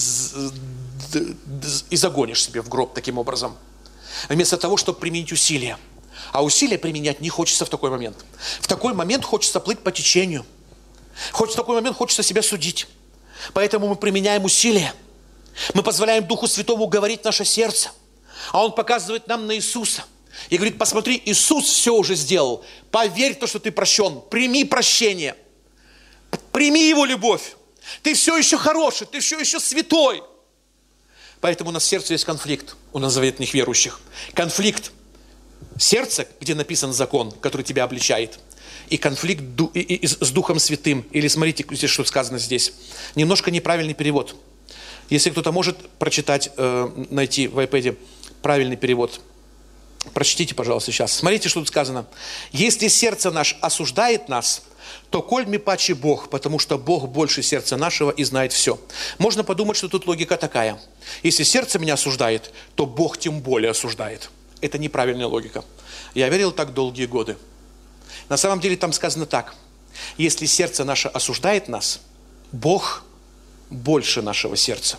S2: загонишь себе в гроб таким образом. Вместо того, чтобы применить усилия. А усилия применять не хочется в такой момент. В такой момент хочется плыть по течению. В такой момент хочется себя судить. Поэтому мы применяем усилия. Мы позволяем Духу Святому говорить в наше сердце. А Он показывает нам на Иисуса. И говорит: посмотри, Иисус все уже сделал. Поверь в то, что ты прощен. Прими прощение. Прими Его любовь. Ты все еще хороший, ты все еще святой. Поэтому у нас в сердце есть конфликт у новозаветных верующих. Конфликт сердца, где написан закон, который тебя обличает, и конфликт с Духом Святым. Или смотрите, что сказано здесь. Немножко неправильный перевод. Если кто-то может прочитать, найти в iPad правильный перевод, прочтите, пожалуйста, сейчас. Смотрите, что тут сказано. Если сердце наше осуждает нас, то коль ми паче Бог, потому что Бог больше сердца нашего и знает все. Можно подумать, что тут логика такая. Если сердце меня осуждает, то Бог тем более осуждает. Это неправильная логика. Я верил так долгие годы. На самом деле там сказано так. Если сердце наше осуждает нас, Бог больше нашего сердца.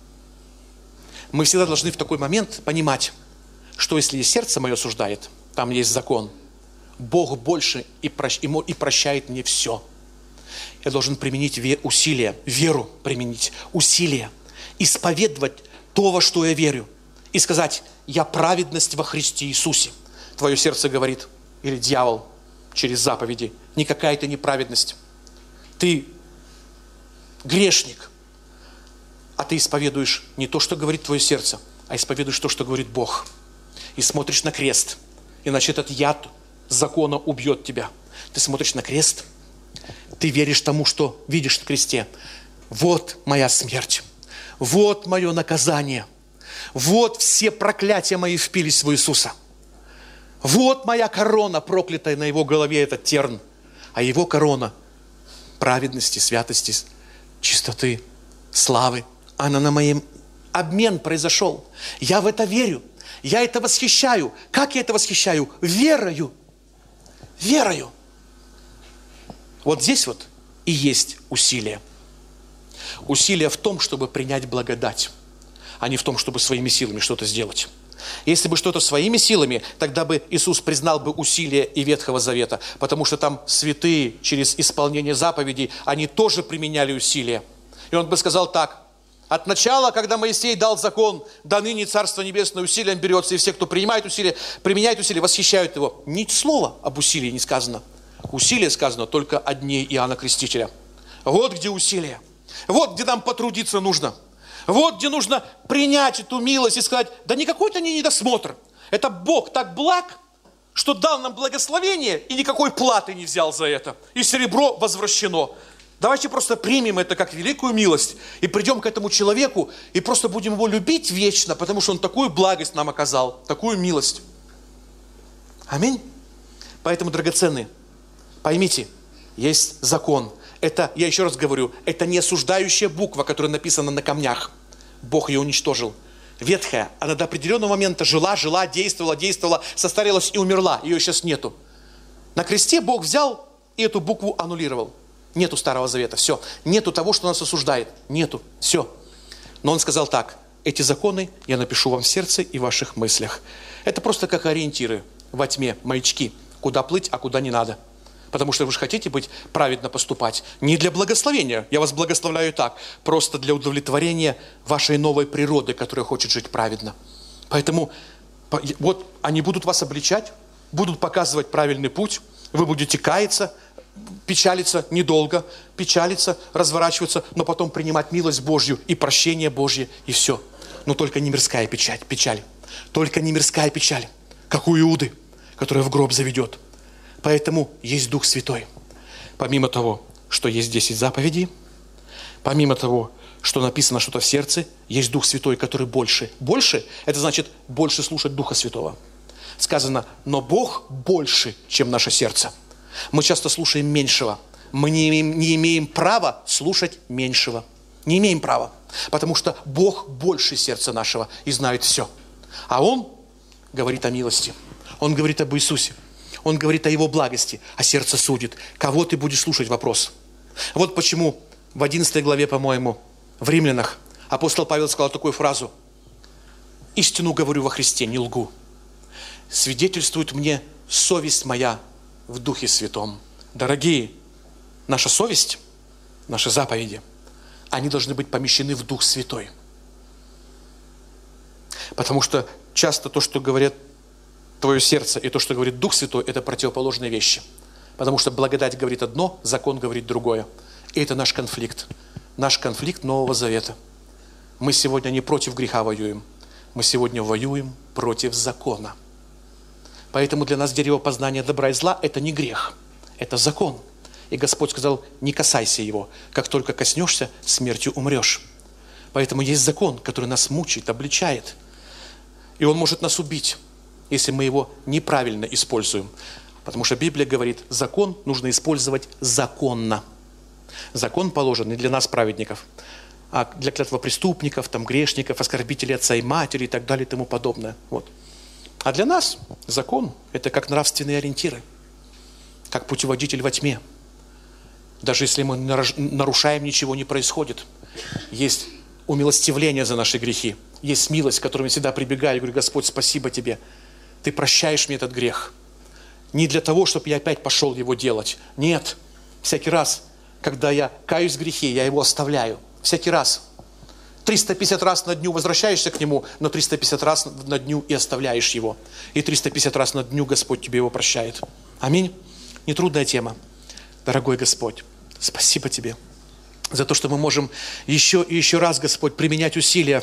S2: Мы всегда должны в такой момент понимать, что если сердце мое осуждает, там есть закон, Бог больше и прощает мне все. Я должен применить усилия, веру применить, усилия, исповедовать то, во что я верю, и сказать: я праведность во Христе Иисусе. Твое сердце говорит, или дьявол через заповеди: никакая это неправедность. Ты грешник. А ты исповедуешь не то, что говорит твое сердце, а исповедуешь то, что говорит Бог. И смотришь на крест, иначе этот яд закона убьет тебя. Ты смотришь на крест, ты веришь тому, что видишь на кресте. Вот моя смерть, вот мое наказание, вот все проклятия мои впились в Иисуса. Вот моя корона, проклятая на Его голове, этот терн. А Его корона праведности, святости, чистоты, славы, она на моем... Обмен произошел. Я в это верю. Я это восхищаю. Как я это восхищаю? Верою. Верою. Вот здесь вот и есть усилие. Усилие в том, чтобы принять благодать, а не в том, чтобы своими силами что-то сделать. Если бы что-то своими силами, тогда бы Иисус признал бы усилия и Ветхого Завета, потому что там святые через исполнение заповедей, они тоже применяли усилия. И Он бы сказал так: от начала, когда Моисей дал закон, до ныне Царство Небесное усилием берется, и все, кто принимает усилия, применяет усилия, восхищают его. Ни слова об усилии не сказано. Усилие сказано только о дне Иоанна Крестителя. Вот где усилие. Вот где нам потрудиться нужно. Вот где нужно принять эту милость и сказать: да никакой это не недосмотр. Это Бог так благ, что дал нам благословение и никакой платы не взял за это. И серебро возвращено. Давайте просто примем это как великую милость и придем к этому человеку и просто будем его любить вечно, потому что он такую благость нам оказал, такую милость. Аминь. Поэтому, драгоценные, поймите, есть закон. Это, я еще раз говорю, это не осуждающая буква, которая написана на камнях. Бог ее уничтожил. Ветхая, она до определенного момента жила, действовала, состарилась и умерла. Ее сейчас нету. На кресте Бог взял и эту букву аннулировал. Нету Старого Завета, все. Нету того, что нас осуждает. Нету, все. Но Он сказал так: эти законы я напишу вам в сердце и в ваших мыслях. Это просто как ориентиры во тьме, маячки. Куда плыть, а куда не надо. Потому что вы же хотите праведно поступать. Не для благословения, я вас благословляю так, просто для удовлетворения вашей новой природы, которая хочет жить праведно. Поэтому вот они будут вас обличать, будут показывать правильный путь, вы будете каяться, печалиться недолго, печалиться, разворачиваться, но потом принимать милость Божью и прощение Божье, и все. Но только не мирская печаль. Только не мирская печаль. как у Иуды, который в гроб заведет. Поэтому есть Дух Святой. Помимо того, что есть 10 заповедей, помимо того, что написано что-то в сердце, есть Дух Святой, который больше. Больше – это значит больше слушать Духа Святого. Сказано, но Бог больше, чем наше сердце. Мы часто слушаем меньшего. Мы не имеем права слушать меньшего. Не имеем права. Потому что Бог больше сердца нашего и знает все. А Он говорит о милости. Он говорит об Иисусе. Он говорит о Его благости. А сердце судит. Кого ты будешь слушать? Вопрос. Вот почему в 11 главе, по-моему, в Римлянах апостол Павел сказал такую фразу. «Истину говорю во Христе, не лгу. Свидетельствует мне совесть моя в Духе Святом». Дорогие, наша совесть, наши заповеди, они должны быть помещены в Дух Святой. Потому что часто то, что говорит твое сердце, и то, что говорит Дух Святой, это противоположные вещи. Потому что благодать говорит одно, закон говорит другое. И это наш конфликт. Наш конфликт Нового Завета. Мы сегодня не против греха воюем. Мы сегодня воюем против закона. Поэтому для нас дерево познания добра и зла – это не грех. Это закон. И Господь сказал, не касайся его. Как только коснешься, смертью умрешь. Поэтому есть закон, который нас мучает, обличает. И он может нас убить, если мы его неправильно используем. Потому что Библия говорит, закон нужно использовать законно. Закон положен не для нас, праведников, а для клятвопреступников, там, грешников, оскорбителей отца и матери и так далее и тому подобное. Вот. А для нас закон – это как нравственные ориентиры, как путеводитель во тьме. Даже если мы нарушаем, ничего не происходит. Есть умилостивление за наши грехи. Есть милость, к которой я всегда прибегаю и говорю, Господь, спасибо Тебе. Ты прощаешь мне этот грех. Не для того, чтобы я опять пошел его делать. Нет. Всякий раз, когда я каюсь в грехе, я его оставляю. Всякий раз. 350 раз на дню возвращаешься к нему, но 350 раз на дню и оставляешь его. И 350 раз на дню Господь тебе его прощает. Аминь. Нетрудная тема. Дорогой Господь, спасибо Тебе за то, что мы можем еще и еще раз, Господь, применять усилия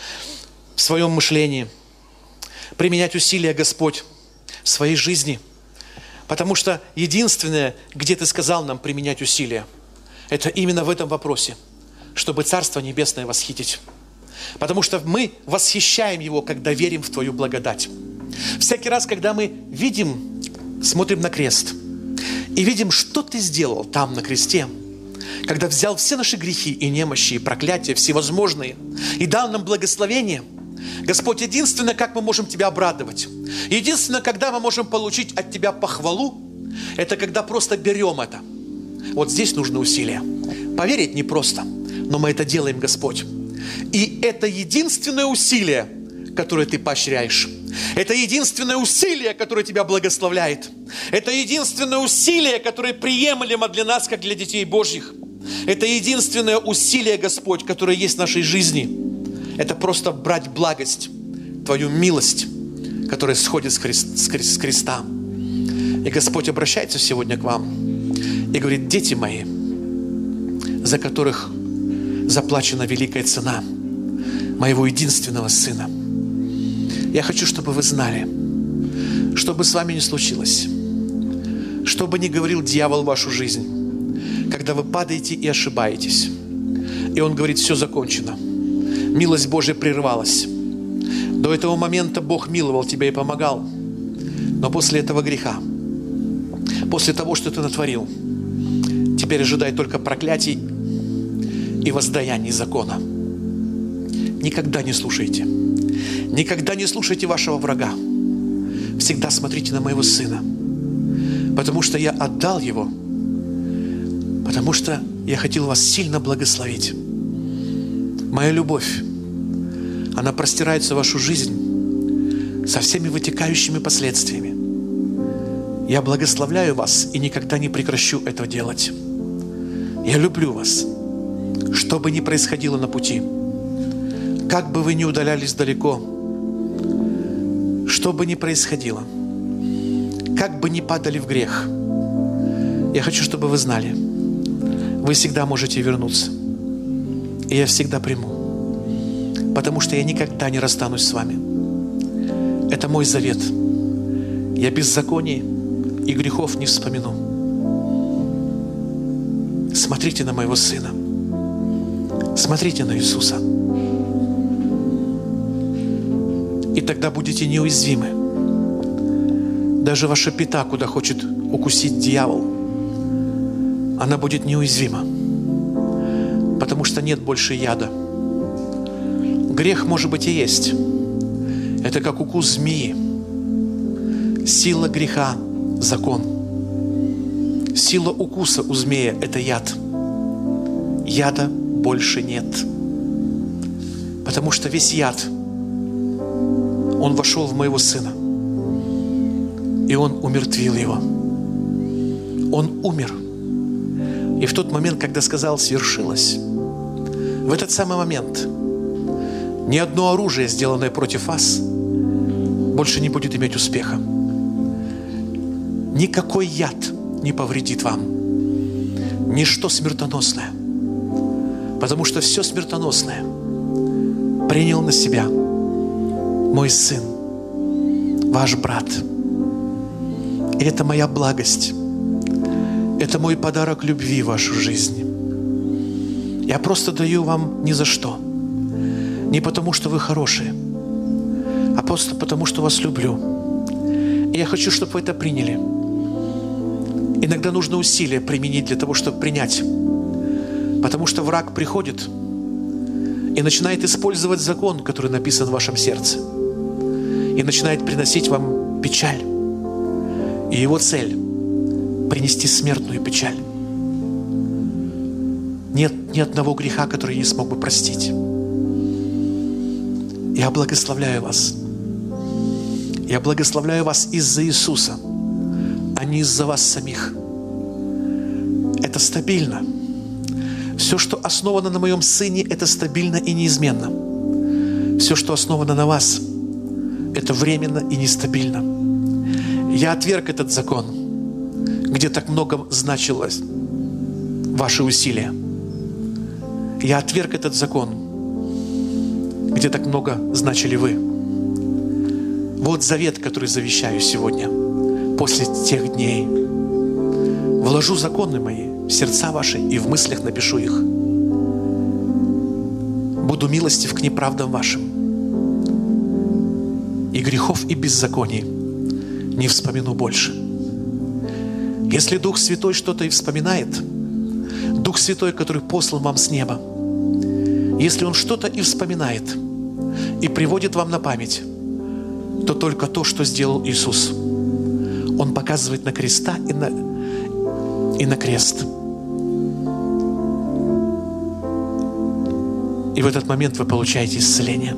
S2: в своем мышлении, применять усилия, Господь, в своей жизни. Потому что единственное, где Ты сказал нам применять усилия, это именно в этом вопросе, чтобы Царство Небесное восхитить. Потому что мы восхищаем Его, когда верим в Твою благодать. Всякий раз, когда мы видим, смотрим на крест и видим, что Ты сделал там на кресте, когда взял все наши грехи и немощи, и проклятия всевозможные, и дал нам благословение, Господь, единственное, как мы можем Тебя обрадовать, единственное, когда мы можем получить от Тебя похвалу, это когда просто берем это. Вот здесь нужно усилие. Поверить непросто, но мы это делаем, Господь. И это единственное усилие, которое Ты поощряешь. Это единственное усилие, которое Тебя благословляет. Это единственное усилие, которое приемлемо для нас, как для детей Божьих. Это единственное усилие, Господь, которое есть в нашей жизни. Это просто брать благость, Твою милость, которая сходит с креста. И Господь обращается сегодня к вам и говорит, дети мои, за которых заплачена великая цена моего единственного Сына. Я хочу, чтобы вы знали, что бы с вами ни случилось, что бы ни говорил дьявол в вашу жизнь, когда вы падаете и ошибаетесь, и он говорит, все закончено, милость Божья прервалась. До этого момента Бог миловал тебя и помогал, но после этого греха, после того, что ты натворил, теперь ожидай только проклятий и воздаяний закона. Никогда не слушайте. Никогда не слушайте вашего врага. Всегда смотрите на моего Сына. Потому что я отдал Его. Потому что я хотел вас сильно благословить. Моя любовь, она простирается в вашу жизнь со всеми вытекающими последствиями. Я благословляю вас и никогда не прекращу этого делать. Я люблю вас. Что бы ни происходило на пути, как бы вы ни удалялись далеко, что бы ни происходило, как бы ни падали в грех, я хочу, чтобы вы знали, вы всегда можете вернуться. И я всегда приму. Потому что я никогда не расстанусь с вами. Это мой завет.
S1: Я беззаконий и грехов не вспомину. Смотрите на моего Сына. Смотрите на Иисуса. И тогда будете неуязвимы. Даже ваша пята, куда хочет укусить дьявол, она будет неуязвима. Потому что нет больше яда. Грех, может быть, и есть. Это как укус змеи. Сила греха – закон. Сила укуса у змея – это яд. Яда больше нет. Потому что весь яд, он вошел в моего Сына. И Он умертвил его. Он умер. И в тот момент, когда сказал «свершилось», в этот самый момент ни одно оружие, сделанное против вас, больше не будет иметь успеха. Никакой яд не повредит вам. Ничто смертоносное. Потому что все смертоносное принял на себя мой Сын, ваш брат. И это моя благость. Это мой подарок любви в вашу жизнь. Я просто даю вам ни за что. Не потому, что вы хорошие, а просто потому, что вас люблю. И я хочу, чтобы вы это приняли. Иногда нужно усилия применить для того, чтобы принять. Потому что враг приходит и начинает использовать закон, который написан в вашем сердце. И начинает приносить вам печаль. И его цель – принести смертную печаль. Нет ни одного греха, который я не смог бы простить. Я благословляю вас. Я благословляю вас из-за Иисуса, а не из-за вас самих. Это стабильно. Все, что основано на моем Сыне, это стабильно и неизменно. Все, что основано на вас, это временно и нестабильно. Я отверг этот закон, где так много значилось ваши усилия. Я отверг этот закон, где так много значили вы. Вот завет, который завещаю сегодня, после тех дней. Вложу законы мои в сердца ваши и в мыслях напишу их. Буду милостив к неправдам вашим. И грехов и беззаконий не вспомину больше. Если Дух Святой что-то и вспоминает, Дух Святой, который послан вам с неба, если Он что-то и вспоминает, и приводит вам на память, то только то, что сделал Иисус. Он показывает на креста и на крест. И в этот момент вы получаете исцеление.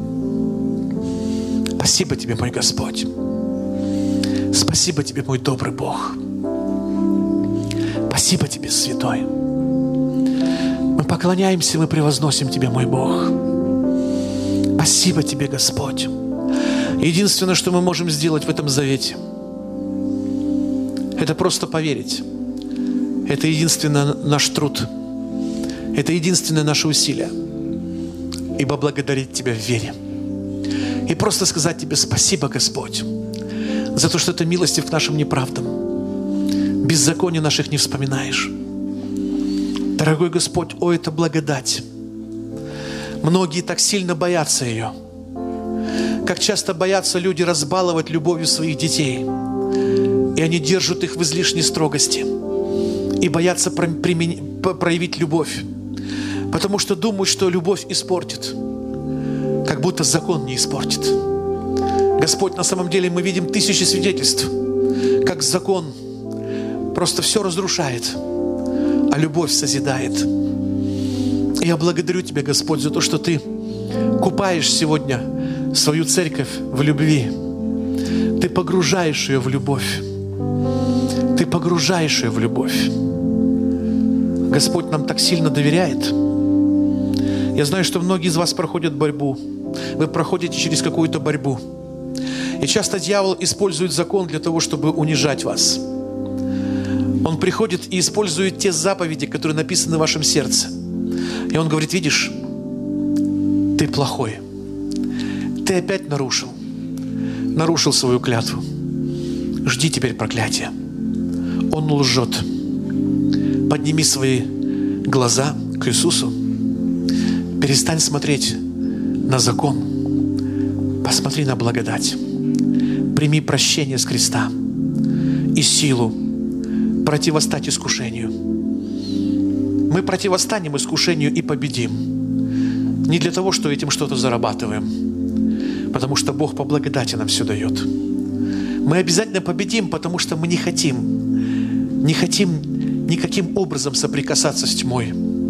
S1: Спасибо Тебе, мой Господь. Спасибо Тебе, мой добрый Бог. Спасибо Тебе, Святой. Мы поклоняемся, мы превозносим Тебя, мой Бог. Спасибо Тебе, Господь. Единственное, что мы можем сделать в этом завете, это просто поверить. Это единственный наш труд. Это единственное наше усилие. Ибо благодарить Тебя в вере. И просто сказать Тебе спасибо, Господь, за то, что Ты милостив к нашим неправдам. Беззакония наших не вспоминаешь. Дорогой Господь, о, это благодать. Многие так сильно боятся ее. Как часто боятся люди разбаловать любовью своих детей. И они держат их в излишней строгости. И боятся проявить любовь. Потому что думают, что любовь испортит. Как будто закон не испортит. Господь, на самом деле мы видим тысячи свидетельств, как закон просто все разрушает, а любовь созидает. И я благодарю Тебя, Господь, за то, что Ты купаешь сегодня свою церковь в любви. Ты погружаешь ее в любовь. Ты погружаешь ее в любовь. Господь нам так сильно доверяет. Я знаю, что многие из вас проходят борьбу. Вы проходите через какую-то борьбу. И часто дьявол использует закон для того, чтобы унижать вас. Он приходит и использует те заповеди, которые написаны в вашем сердце. И он говорит: видишь, ты плохой. Ты опять нарушил свою клятву. жди теперь проклятия. Он лжет. Подними свои глаза к Иисусу. Перестань смотреть на закон. Посмотри на благодать. Прими прощение с креста и силу противостать искушению. Мы противостанем искушению и победим. Не для того, что этим что-то зарабатываем, потому что Бог по благодати нам все дает. Мы обязательно победим, потому что мы не хотим никаким образом соприкасаться с тьмой.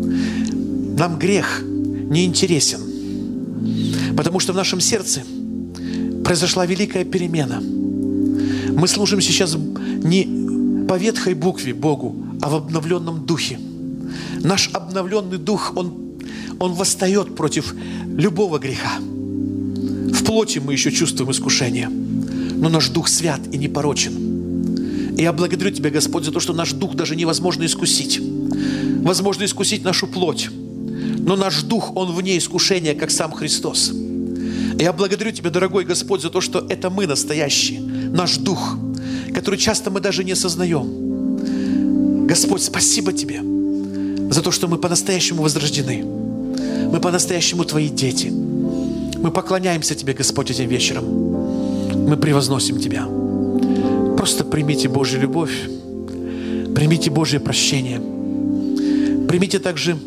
S1: Нам грех не интересен, потому что в нашем сердце произошла великая перемена. Мы служим сейчас не по ветхой букве Богу, а в обновленном духе. Наш обновленный дух, он восстает против любого греха. В плоти мы еще чувствуем искушение, но наш дух свят и непорочен. И я благодарю Тебя, Господь, за то, что наш дух даже невозможно искусить. Возможно искусить нашу плоть, но наш дух, он вне искушения, как сам Христос. И я благодарю Тебя, дорогой Господь, за то, что это мы настоящие, наш дух, который часто мы даже не осознаем. Господь, спасибо Тебе за то, что мы по-настоящему возрождены. Мы по-настоящему Твои дети. Мы поклоняемся Тебе, Господь, этим вечером. Мы превозносим Тебя. Просто примите Божью любовь. Примите Божье прощение. Примите также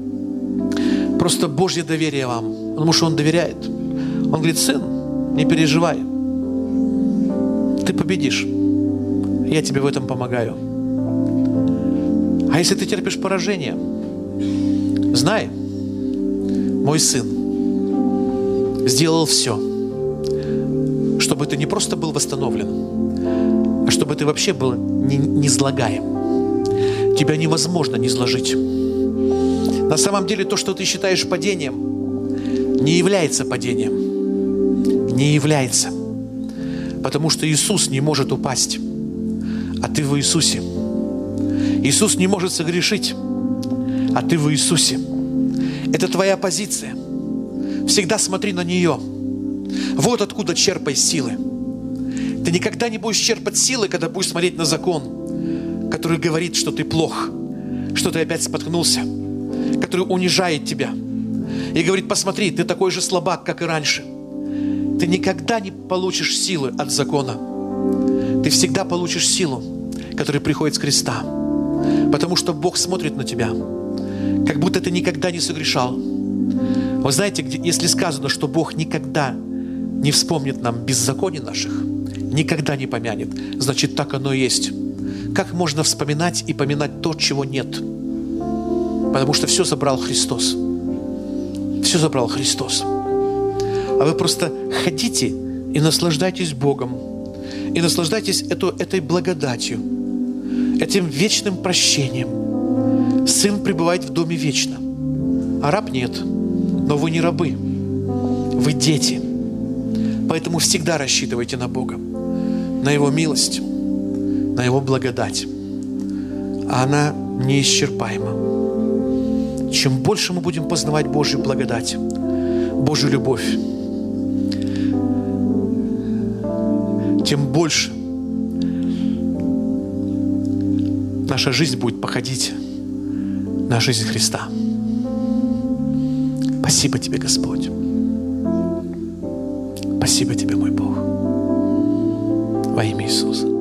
S1: просто Божье доверие вам. Потому что Он доверяет. Он говорит: сын, не переживай. Ты победишь. Я тебе в этом помогаю. А если ты терпишь поражение, знай, мой сын сделал все, чтобы ты не просто был восстановлен, а чтобы ты вообще был низлагаем. Тебя невозможно низложить. На самом деле то, что ты считаешь падением, не является падением. Не является. Потому что Иисус не может упасть, а ты в Иисусе. Иисус не может согрешить, а ты в Иисусе. Это твоя позиция. Всегда смотри на нее. Вот откуда черпай силы. Ты никогда не будешь черпать силы, когда будешь смотреть на закон, который говорит, что ты плох, что ты опять споткнулся, который унижает тебя и говорит: посмотри, ты такой же слабак, как и раньше. Ты никогда не получишь силы от закона. Ты всегда получишь силу, которая приходит с креста. Потому что Бог смотрит на тебя, как будто ты никогда не согрешал. Вы знаете, если сказано, что Бог никогда не вспомнит нам беззаконий наших, никогда не помянет, значит, так оно и есть. Как можно вспоминать и поминать то, чего нет? Потому что все забрал Христос. Все забрал Христос. А вы просто ходите и наслаждайтесь Богом. И наслаждайтесь этой благодатью, этим вечным прощением. Сын пребывает в доме вечно, а раб нет. Но вы не рабы, вы дети. Поэтому всегда рассчитывайте на Бога, на Его милость, на Его благодать. А она неисчерпаема. Чем больше мы будем познавать Божью благодать, Божью любовь, тем больше наша жизнь будет походить на жизнь Христа. Спасибо Тебе, Господь. Спасибо Тебе, мой Бог. Во имя Иисуса.